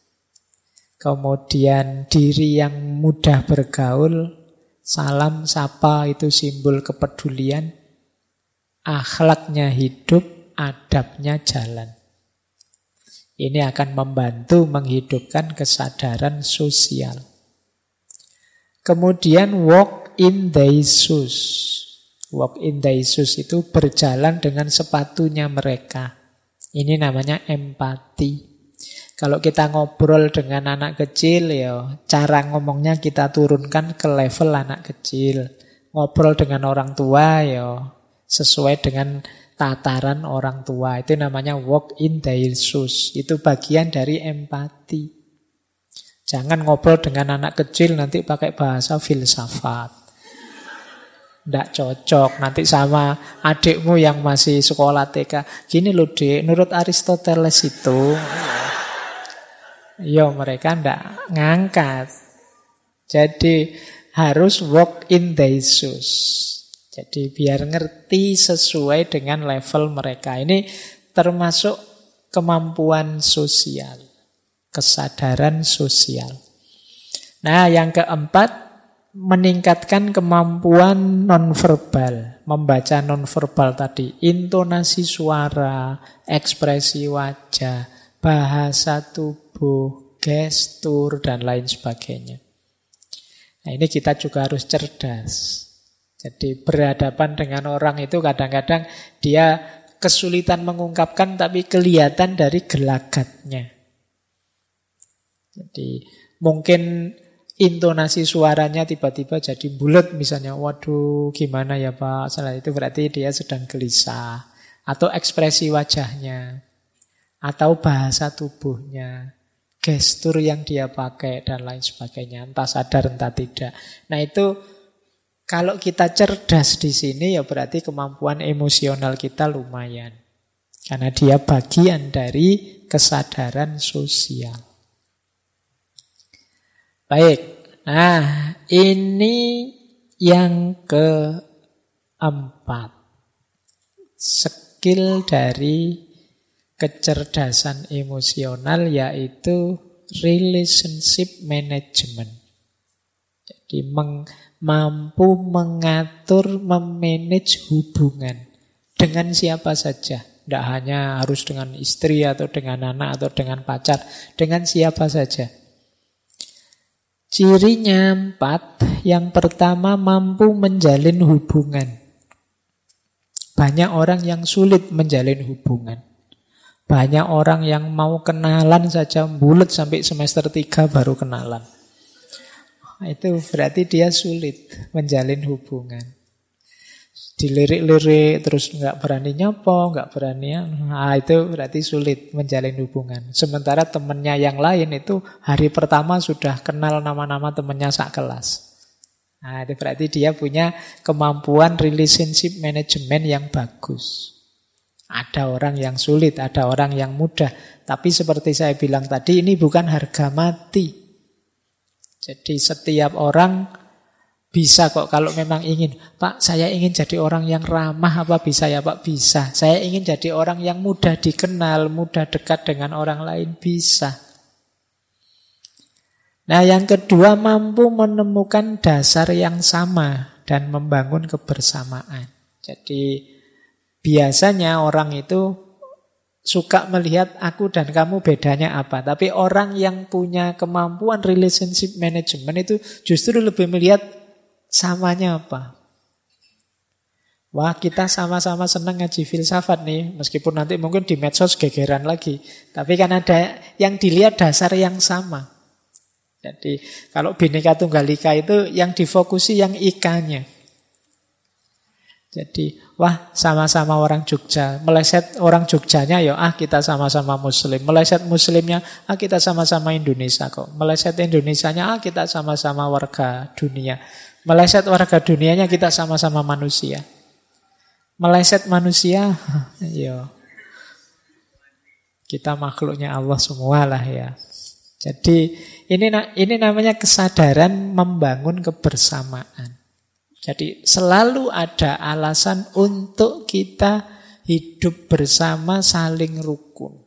kemudian diri yang mudah bergaul, salam, sapa itu simbol kepedulian, akhlaknya hidup, adabnya jalan. Ini akan membantu menghidupkan kesadaran sosial. Kemudian walk in their shoes. Walk in their shoes itu berjalan dengan sepatunya mereka. Ini namanya empati. Kalau kita ngobrol dengan anak kecil, ya cara ngomongnya kita turunkan ke level anak kecil. Ngobrol dengan orang tua, ya sesuai dengan tataran orang tua. Itu namanya walk in their shoes. Itu bagian dari empati. Jangan ngobrol dengan anak kecil nanti pakai bahasa filsafat. Tidak cocok. Nanti sama adikmu yang masih sekolah TK. Gini loh Dek, menurut Aristoteles itu... Ya mereka tidak ngangkat. Jadi harus walk in their shoes. Jadi biar ngerti sesuai dengan level mereka. Ini termasuk kemampuan sosial, kesadaran sosial. Nah yang keempat, meningkatkan kemampuan nonverbal. Membaca nonverbal tadi, intonasi suara, ekspresi wajah, bahasa tubuh, gestur, dan lain sebagainya. Nah ini kita juga harus cerdas. Jadi berhadapan dengan orang itu kadang-kadang dia kesulitan mengungkapkan tapi kelihatan dari gelagatnya. Jadi mungkin intonasi suaranya tiba-tiba jadi bulat misalnya. Waduh gimana ya Pak, salah itu berarti dia sedang gelisah. Atau ekspresi wajahnya. Atau bahasa tubuhnya, gestur yang dia pakai, dan lain sebagainya. Entah sadar, entah tidak. Nah itu, kalau kita cerdas di sini, ya berarti kemampuan emosional kita lumayan. Karena dia bagian dari kesadaran sosial. Baik, nah ini yang keempat. Skill dari kecerdasan emosional yaitu relationship management. Jadi mampu mengatur, memanage hubungan dengan siapa saja. Tidak hanya harus dengan istri atau dengan anak atau dengan pacar, dengan siapa saja. Cirinya 4. Yang pertama, mampu menjalin hubungan. Banyak orang yang sulit menjalin hubungan. Banyak orang yang mau kenalan saja bulet sampai semester 3 baru kenalan. Itu berarti dia sulit menjalin hubungan. Dilirik-lirik terus nggak berani nyapa, nggak berani, itu berarti sulit menjalin hubungan. Sementara temennya yang lain itu hari pertama sudah kenal nama-nama temennya sak kelas. Nah, itu berarti dia punya kemampuan relationship management yang bagus. Ada orang yang sulit, ada orang yang mudah. Tapi seperti saya bilang tadi, ini bukan harga mati. Jadi setiap orang bisa kok kalau memang ingin. Pak, saya ingin jadi orang yang ramah, apa bisa ya Pak? Bisa. Saya ingin jadi orang yang mudah dikenal, mudah dekat dengan orang lain, bisa. Nah yang kedua, mampu menemukan dasar yang sama dan membangun kebersamaan. Jadi biasanya orang itu suka melihat aku dan kamu bedanya apa. Tapi orang yang punya kemampuan relationship management itu justru lebih melihat samanya apa. Wah, kita sama-sama senang ngaji filsafat nih. Meskipun nanti mungkin di medsos gegeran lagi. Tapi kan ada yang dilihat dasar yang sama. Jadi kalau Bhinneka Tunggal Ika itu yang difokusi yang ikanya. Jadi, wah sama-sama orang Jogja. Meleset orang Jogjanya ya, kita sama-sama Muslim. Meleset Muslimnya, kita sama-sama Indonesia kok. Meleset Indonesianya, kita sama-sama warga dunia. Meleset warga dunianya, kita sama-sama manusia. Meleset manusia, ya kita makhluknya Allah semua lah ya. Jadi ini namanya kesadaran membangun kebersamaan. Jadi selalu ada alasan untuk kita hidup bersama saling rukun.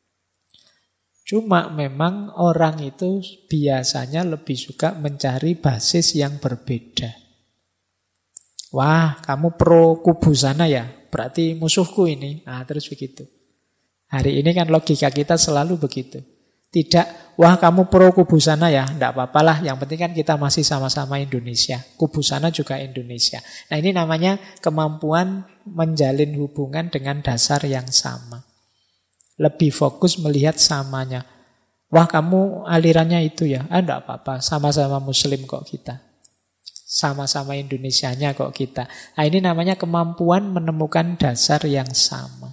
Cuma memang orang itu biasanya lebih suka mencari basis yang berbeda. Wah, kamu pro kubu sana ya, berarti musuhku ini. Terus begitu. Hari ini kan logika kita selalu begitu. Tidak, wah kamu pro kubu sana ya, enggak apa-apalah. Yang penting kan kita masih sama-sama Indonesia. Kubu sana juga Indonesia. Nah ini namanya kemampuan menjalin hubungan dengan dasar yang sama. Lebih fokus melihat samanya. Wah kamu alirannya itu ya, enggak apa-apa, sama-sama Muslim kok kita. Sama-sama Indonesianya kok kita. Nah ini namanya kemampuan menemukan dasar yang sama.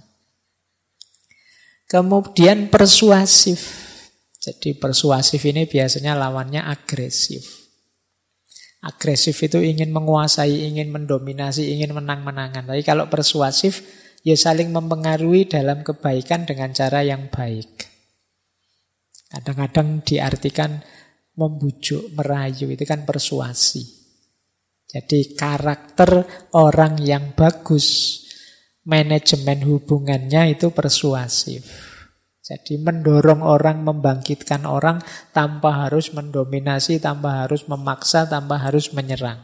Kemudian persuasif. Jadi persuasif ini biasanya lawannya agresif. Agresif itu ingin menguasai, ingin mendominasi, ingin menang-menangan. Tapi kalau persuasif, ya saling mempengaruhi dalam kebaikan dengan cara yang baik. Kadang-kadang diartikan membujuk, merayu, itu kan persuasi. Jadi karakter orang yang bagus, manajemen hubungannya itu persuasif. Jadi mendorong orang, membangkitkan orang tanpa harus mendominasi, tanpa harus memaksa, tanpa harus menyerang.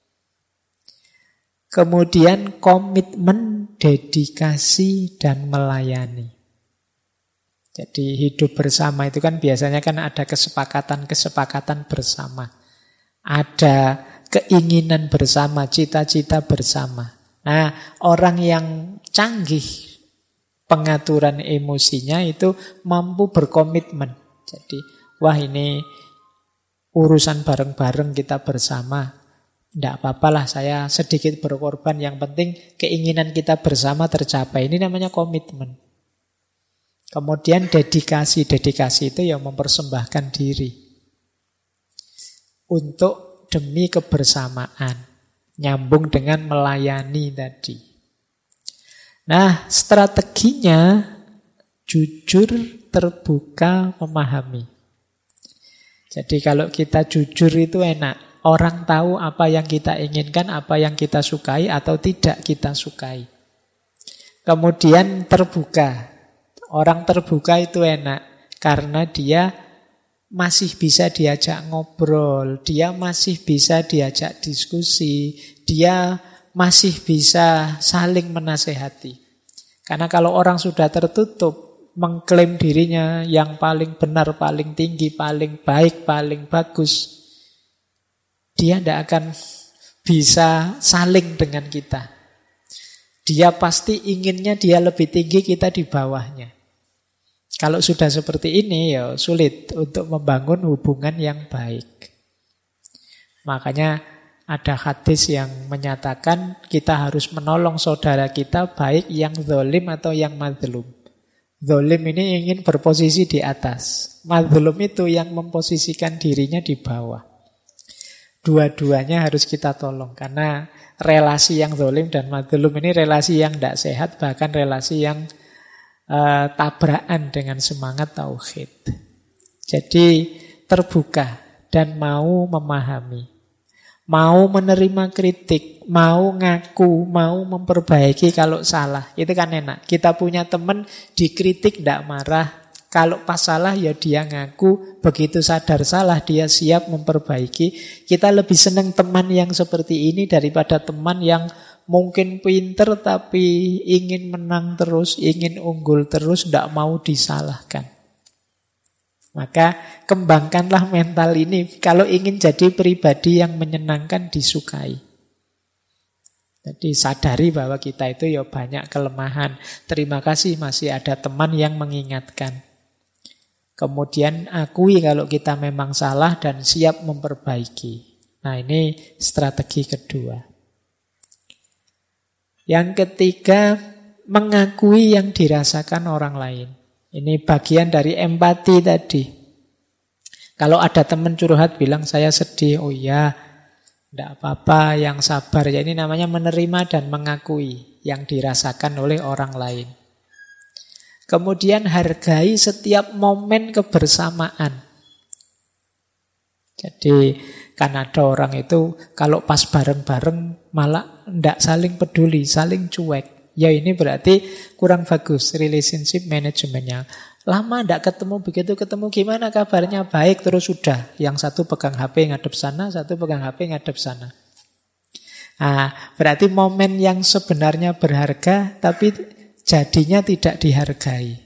Kemudian komitmen, dedikasi, dan melayani. Jadi hidup bersama itu kan biasanya kan ada kesepakatan-kesepakatan bersama. Ada keinginan bersama, cita-cita bersama. Nah, orang yang canggih pengaturan emosinya itu mampu berkomitmen. Jadi, wah ini urusan bareng-bareng kita bersama. Tidak apa-apalah saya sedikit berkorban, yang penting keinginan kita bersama tercapai. Ini namanya komitmen. Kemudian dedikasi. Dedikasi itu yang mempersembahkan diri untuk demi kebersamaan. Nyambung dengan melayani tadi. Nah, strateginya jujur, terbuka, memahami. Jadi kalau kita jujur itu enak. Orang tahu apa yang kita inginkan, apa yang kita sukai atau tidak kita sukai. Kemudian terbuka. Orang terbuka itu enak karena dia masih bisa diajak ngobrol, dia masih bisa diajak diskusi, dia masih bisa saling menasehati. Karena kalau orang sudah tertutup, mengklaim dirinya yang paling benar, paling tinggi, paling baik, paling bagus, dia tidak akan bisa saling dengan kita. Dia pasti inginnya dia lebih tinggi, kita di bawahnya. Kalau sudah seperti ini ya sulit untuk membangun hubungan yang baik. Makanya ada hadis yang menyatakan kita harus menolong saudara kita baik yang zalim atau yang mazlum. Zalim ini ingin berposisi di atas. Mazlum itu yang memposisikan dirinya di bawah. Dua-duanya harus kita tolong karena relasi yang zalim dan mazlum ini relasi yang tidak sehat, bahkan relasi yang tabrakan dengan semangat tauhid. Jadi terbuka dan mau memahami, mau menerima kritik, mau ngaku, mau memperbaiki kalau salah. Itu kan enak. Kita punya teman dikritik tidak marah, Kalau pas salah ya dia ngaku, begitu sadar salah dia siap memperbaiki. Kita lebih senang teman yang seperti ini daripada teman yang mungkin pinter tapi ingin menang terus, ingin unggul terus, tidak mau disalahkan. Maka kembangkanlah mental ini kalau ingin jadi pribadi yang menyenangkan, disukai. Jadi sadari bahwa kita itu ya banyak kelemahan. Terima kasih masih ada teman yang mengingatkan. Kemudian akui kalau kita memang salah dan siap memperbaiki. Nah, ini strategi kedua. Yang ketiga, mengakui yang dirasakan orang lain. Ini bagian dari empati tadi. Kalau ada teman curhat bilang saya sedih, oh iya, tidak apa-apa, yang sabar. Ya, ini namanya menerima dan mengakui yang dirasakan oleh orang lain. Kemudian hargai setiap momen kebersamaan. Jadi kan ada orang itu kalau pas bareng-bareng malah tidak saling peduli, saling cuek. Ya ini berarti kurang bagus relationship manajemennya. Lama tidak ketemu, begitu ketemu gimana kabarnya? Baik, terus sudah. Yang satu pegang HP ngadep sana, satu pegang HP ngadep sana. Nah, berarti momen yang sebenarnya berharga tapi jadinya tidak dihargai.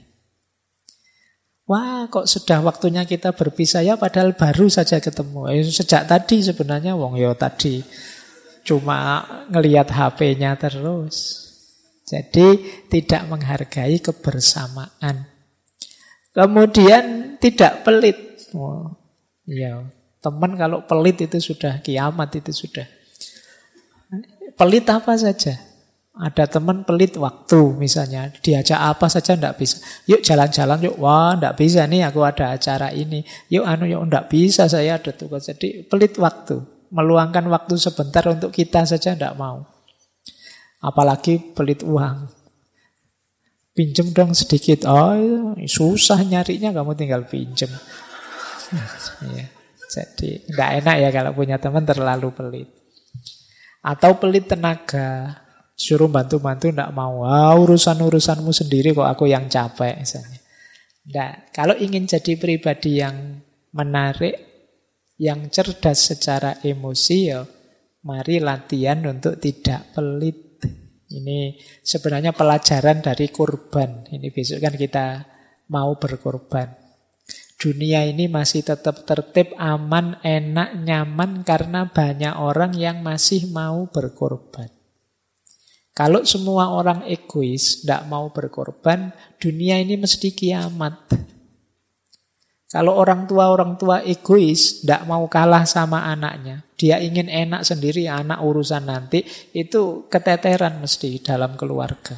Wah, kok sudah waktunya kita berpisah ya, padahal baru saja ketemu. Sejak tadi sebenarnya wong yo tadi cuma ngelihat HP-nya terus. Jadi tidak menghargai kebersamaan. Kemudian tidak pelit. Oh, ya, teman kalau pelit itu sudah kiamat, itu sudah. Pelit apa saja. Ada teman pelit waktu misalnya, diajak apa saja tidak bisa. Yuk jalan-jalan, yuk, wah tidak bisa nih aku ada acara ini. Yuk yuk tidak bisa saya ada tugas. Jadi pelit waktu, meluangkan waktu sebentar untuk kita saja tidak mau. Apalagi pelit uang. Pinjem dong sedikit. Oh, susah nyarinya, kamu tinggal pinjem. Ya, jadi tidak enak ya kalau punya teman terlalu pelit. Atau pelit tenaga. Suruh bantu-bantu tidak mau. Urusan-urusanmu sendiri kok aku yang capek misalnya. Tidak. Kalau ingin jadi pribadi yang menarik, yang cerdas secara emosi, ya mari latihan untuk tidak pelit. Ini sebenarnya pelajaran dari kurban. Ini besok kan kita mau berkorban. Dunia ini masih tetap tertib, aman, enak, nyaman karena banyak orang yang masih mau berkorban. Kalau semua orang egois, tidak mau berkorban, dunia ini mesti kiamat. Kalau orang tua egois, tidak mau kalah sama anaknya. Dia ingin enak sendiri, anak urusan nanti. Itu keteteran mesti dalam keluarga.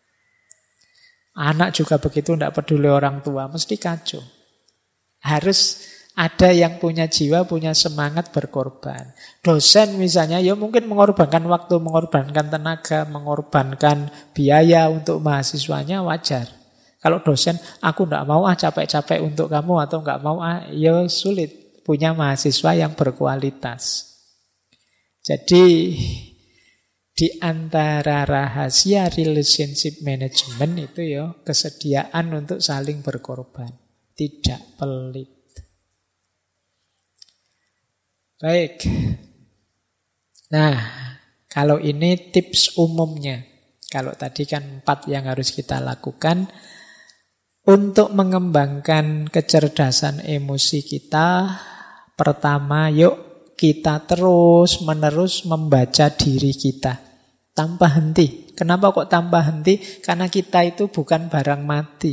Anak juga begitu, tidak peduli orang tua, mesti kacau. Harus ada yang punya jiwa, punya semangat berkorban. Dosen misalnya, ya mungkin mengorbankan waktu, mengorbankan tenaga, mengorbankan biaya untuk mahasiswanya, wajar. Kalau dosen, aku tidak mau capek-capek untuk kamu, atau tidak mau ya sulit punya mahasiswa yang berkualitas. Jadi di antara rahasia relationship management itu ya kesediaan untuk saling berkorban, tidak pelit. Baik. Nah, kalau ini tips umumnya. Kalau tadi kan 4 yang harus kita lakukan. Untuk mengembangkan kecerdasan emosi kita, pertama yuk kita terus-menerus membaca diri kita tanpa henti. Kenapa kok tanpa henti? Karena kita itu bukan barang mati.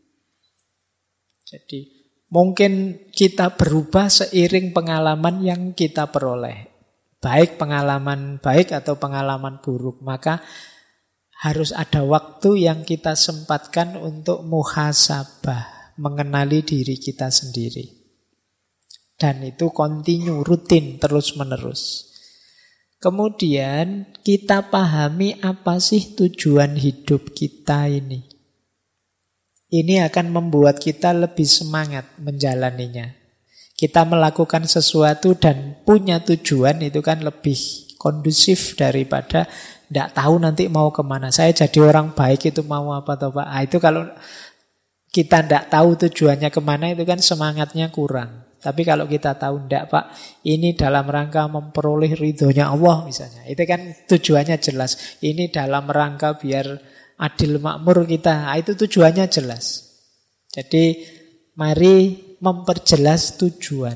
Jadi mungkin kita berubah seiring pengalaman yang kita peroleh. Baik pengalaman baik atau pengalaman buruk. Maka harus ada waktu yang kita sempatkan untuk muhasabah, mengenali diri kita sendiri. Dan itu kontinu, rutin, terus-menerus. Kemudian kita pahami apa sih tujuan hidup kita ini. Ini akan membuat kita lebih semangat menjalaninya. Kita melakukan sesuatu dan punya tujuan itu kan lebih kondusif daripada tidak tahu nanti mau kemana. Saya jadi orang baik itu mau apa atau Pak. Itu kalau kita tidak tahu tujuannya kemana, itu kan semangatnya kurang. Tapi kalau kita tahu, tidak Pak, ini dalam rangka memperoleh ridhonya Allah misalnya, itu kan tujuannya jelas. Ini dalam rangka biar adil makmur kita, itu tujuannya jelas. Jadi mari memperjelas tujuan.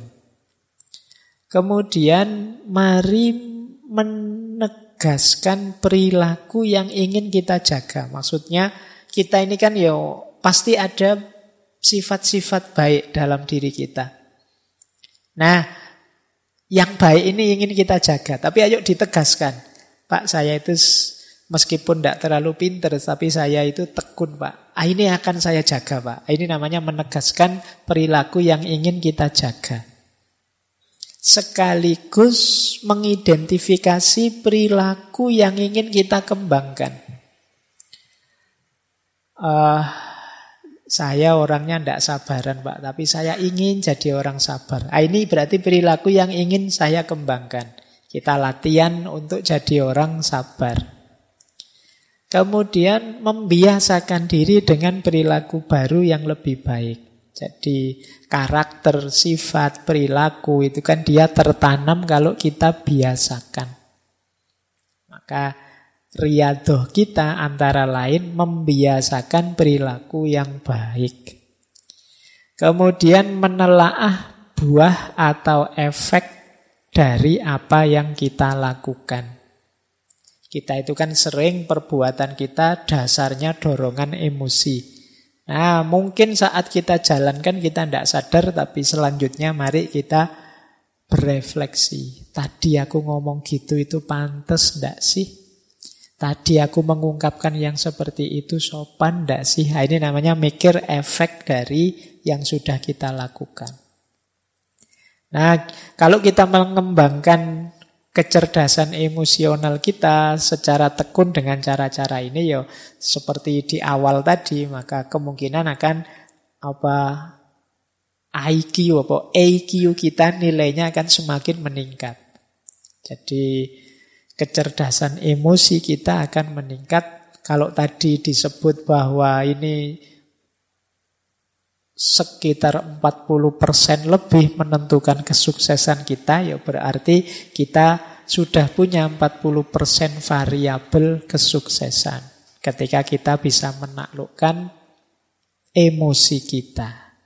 Kemudian mari menegaskan perilaku yang ingin kita jaga. Maksudnya kita ini kan pasti ada sifat-sifat baik dalam diri kita. Nah, yang baik ini ingin kita jaga. Tapi ayo ditegaskan. Pak, saya itu meskipun tidak terlalu pinter, tapi saya itu tekun Pak. Ini akan saya jaga Pak. Ini namanya menegaskan perilaku yang ingin kita jaga. Sekaligus mengidentifikasi perilaku yang ingin kita kembangkan. Saya orangnya tidak sabaran Pak, tapi saya ingin jadi orang sabar. Ini berarti perilaku yang ingin saya kembangkan. Kita latihan untuk jadi orang sabar. Kemudian membiasakan diri dengan perilaku baru yang lebih baik. Jadi karakter, sifat, perilaku itu kan dia tertanam kalau kita biasakan. Maka riyadhah kita antara lain membiasakan perilaku yang baik. Kemudian menelaah buah atau efek dari apa yang kita lakukan. Kita itu kan sering perbuatan kita dasarnya dorongan emosi. Nah, mungkin saat kita jalankan kita tidak sadar, tapi selanjutnya mari kita berefleksi. Tadi aku ngomong gitu itu pantas tidak sih? Tadi aku mengungkapkan yang seperti itu sopan tidak sih? Ini namanya mikir efek dari yang sudah kita lakukan. Nah, kalau kita mengembangkan kecerdasan emosional kita secara tekun dengan cara-cara ini seperti di awal tadi, maka kemungkinan akan IQ kita nilainya akan semakin meningkat. Jadi kecerdasan emosi kita akan meningkat. Kalau tadi disebut bahwa ini sekitar 40% lebih menentukan kesuksesan kita, berarti kita sudah punya 40% variabel kesuksesan ketika kita bisa menaklukkan emosi kita.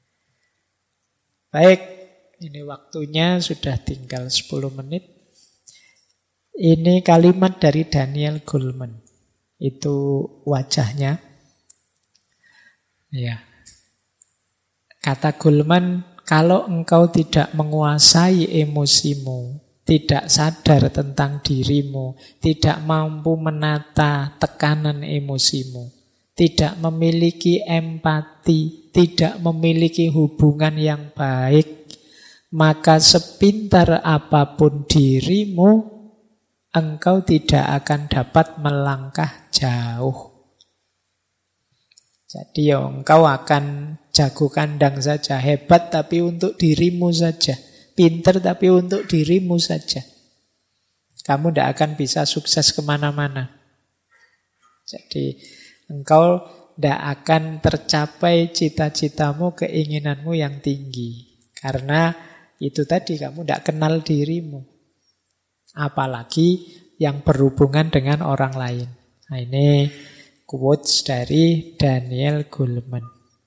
Baik, ini waktunya sudah tinggal 10 menit. Ini kalimat dari Daniel Goleman. Itu wajahnya. Ya. Kata Goleman, kalau engkau tidak menguasai emosimu, tidak sadar tentang dirimu, tidak mampu menata tekanan emosimu, tidak memiliki empati, tidak memiliki hubungan yang baik, maka sepintar apapun dirimu, engkau tidak akan dapat melangkah jauh. Jadi engkau akan jago kandang saja, hebat tapi untuk dirimu saja, pinter tapi untuk dirimu saja. Kamu tidak akan bisa sukses kemana-mana. Jadi engkau tidak akan tercapai cita-citamu, keinginanmu yang tinggi. Karena itu tadi, kamu tidak kenal dirimu. Apalagi yang berhubungan dengan orang lain. Nah, ini quotes dari Daniel Goleman.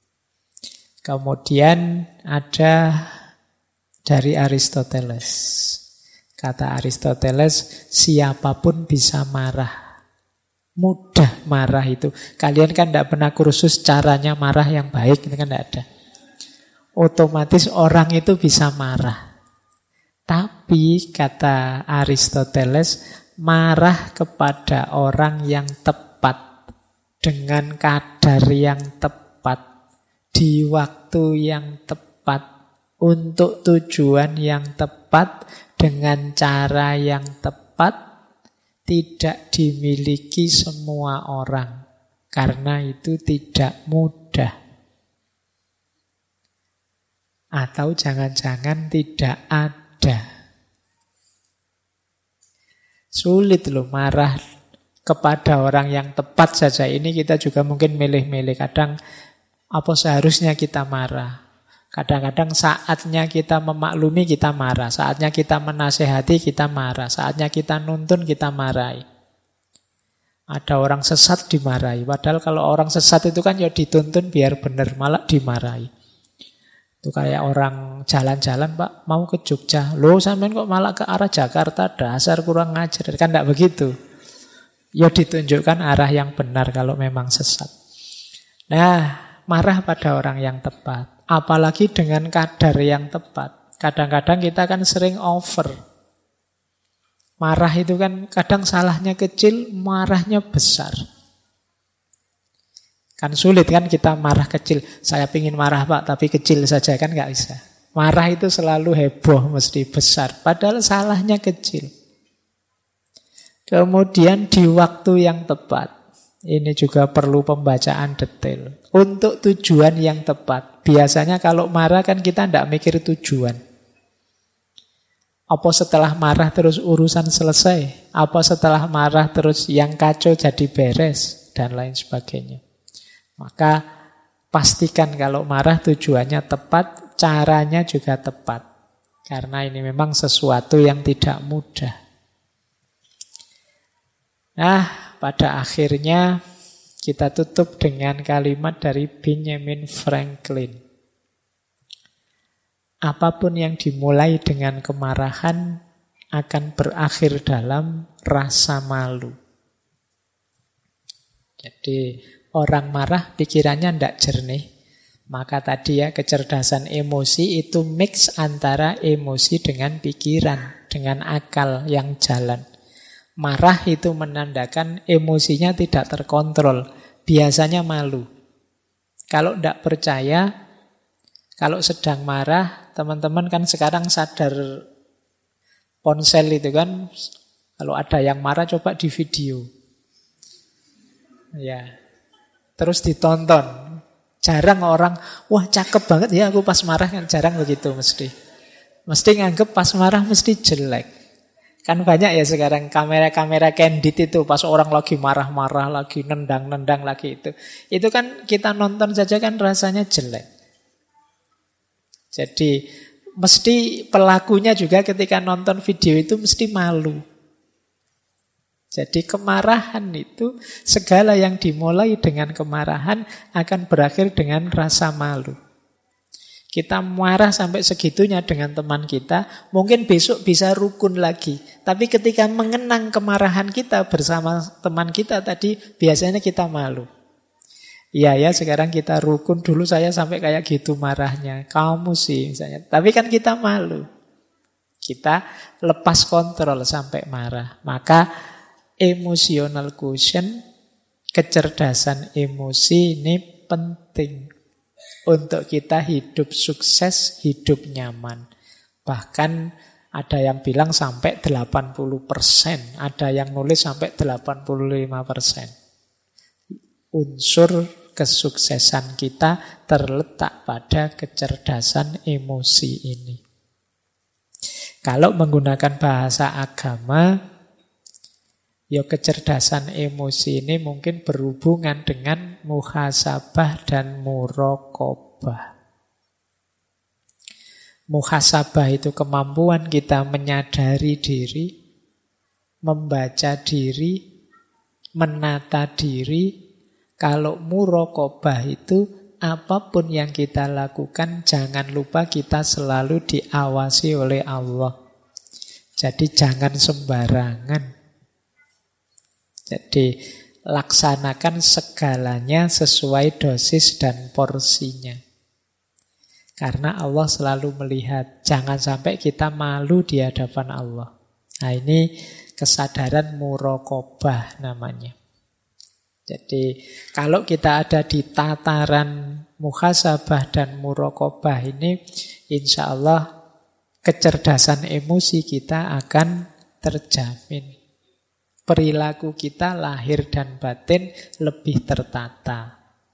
Kemudian ada dari Aristoteles. Kata Aristoteles, siapapun bisa marah. Mudah marah itu. Kalian kan tidak pernah kursus caranya marah yang baik, itu kan tidak ada. Otomatis orang itu bisa marah. Tapi kata Aristoteles, marah kepada orang yang tepat, dengan kadar yang tepat, di waktu yang tepat, untuk tujuan yang tepat, dengan cara yang tepat, tidak dimiliki semua orang. Karena itu tidak mudah. Atau jangan-jangan tidak ada. Sulit loh marah kepada orang yang tepat saja. Ini kita juga mungkin milih-milih. Kadang Apa seharusnya kita marah? Kadang-kadang saatnya kita memaklumi kita marah, saatnya kita menasehati kita marah, saatnya kita nuntun kita marahi. Ada orang sesat dimarahi, padahal kalau orang sesat itu kan ya dituntun biar benar, malah dimarahi. Itu kayak orang jalan-jalan, Pak, mau ke Jogja. Loh, sampean kok malah ke arah Jakarta, dasar kurang ngajar. Kan enggak begitu. Ya ditunjukkan arah yang benar kalau memang sesat. Nah, marah pada orang yang tepat. Apalagi dengan kadar yang tepat. Kadang-kadang kita kan sering over. Marah itu kan kadang salahnya kecil, marahnya besar. Kan sulit kan kita marah kecil. Saya pingin marah Pak, tapi kecil saja kan nggak bisa. Marah itu selalu heboh, mesti besar. Padahal salahnya kecil. Kemudian di waktu yang tepat. Ini juga perlu pembacaan detail. Untuk tujuan yang tepat. Biasanya kalau marah kan kita tidak mikir tujuan. Apa setelah marah terus urusan selesai? Apa setelah marah terus yang kacau jadi beres? Dan lain sebagainya. Maka pastikan kalau marah tujuannya tepat, caranya juga tepat. Karena ini memang sesuatu yang tidak mudah. Nah, pada akhirnya kita tutup dengan kalimat dari Benjamin Franklin. Apapun yang dimulai dengan kemarahan akan berakhir dalam rasa malu. Jadi orang marah pikirannya tidak jernih. Maka tadi ya kecerdasan emosi itu mix antara emosi dengan pikiran, dengan akal yang jalan. Marah itu menandakan emosinya tidak terkontrol. Biasanya malu. Kalau tidak percaya, kalau sedang marah, teman-teman kan sekarang sadar ponsel itu kan, kalau ada yang marah coba di video. Ya. Terus ditonton. Jarang orang, wah cakep banget ya aku pas marah, kan jarang begitu mesti. Mesti nganggep pas marah mesti jelek. Kan banyak ya sekarang kamera-kamera candid itu pas orang lagi marah-marah, lagi nendang-nendang lagi itu. Itu kan kita nonton saja kan rasanya jelek. Jadi mesti pelakunya juga ketika nonton video itu mesti malu. Jadi kemarahan itu segala yang dimulai dengan kemarahan akan berakhir dengan rasa malu. Kita marah sampai segitunya dengan teman kita, mungkin besok bisa rukun lagi. Tapi ketika mengenang kemarahan kita bersama teman kita tadi, biasanya kita malu. Iya ya, sekarang kita rukun, dulu saya sampai kayak gitu marahnya. Kamu sih misalnya. Tapi kan kita malu. Kita lepas kontrol sampai marah. Maka emotional quotient, kecerdasan emosi ini penting. Untuk kita hidup sukses, hidup nyaman. Bahkan ada yang bilang sampai 80%. Ada yang nulis sampai 85%. Unsur kesuksesan kita terletak pada kecerdasan emosi ini. Kalau menggunakan bahasa agama, ya kecerdasan emosi ini mungkin berhubungan dengan muhasabah dan muraqabah. Muhasabah itu kemampuan kita menyadari diri, membaca diri, menata diri. Kalau muraqabah itu apapun yang kita lakukan, jangan lupa kita selalu diawasi oleh Allah. Jadi jangan sembarangan. Jadi laksanakan segalanya sesuai dosis dan porsinya. Karena Allah selalu melihat. Jangan sampai kita malu di hadapan Allah. Nah ini kesadaran muraqabah namanya. Jadi kalau kita ada di tataran muhasabah dan muraqabah ini, insya Allah kecerdasan emosi kita akan terjamin. Perilaku kita lahir dan batin lebih tertata.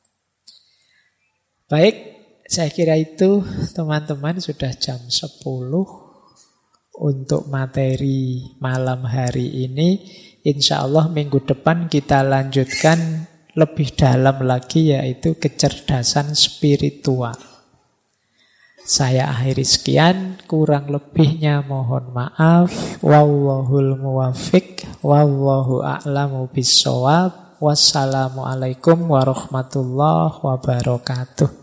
Baik, saya kira itu teman-teman sudah jam 10 untuk materi malam hari ini. Insya Allah minggu depan kita lanjutkan lebih dalam lagi, yaitu kecerdasan spiritual. Saya akhiri sekian, kurang lebihnya mohon maaf. Wallahul muwaffiq, wallahu a'lamu bissawab. Wassalamualaikum warahmatullahi wabarakatuh.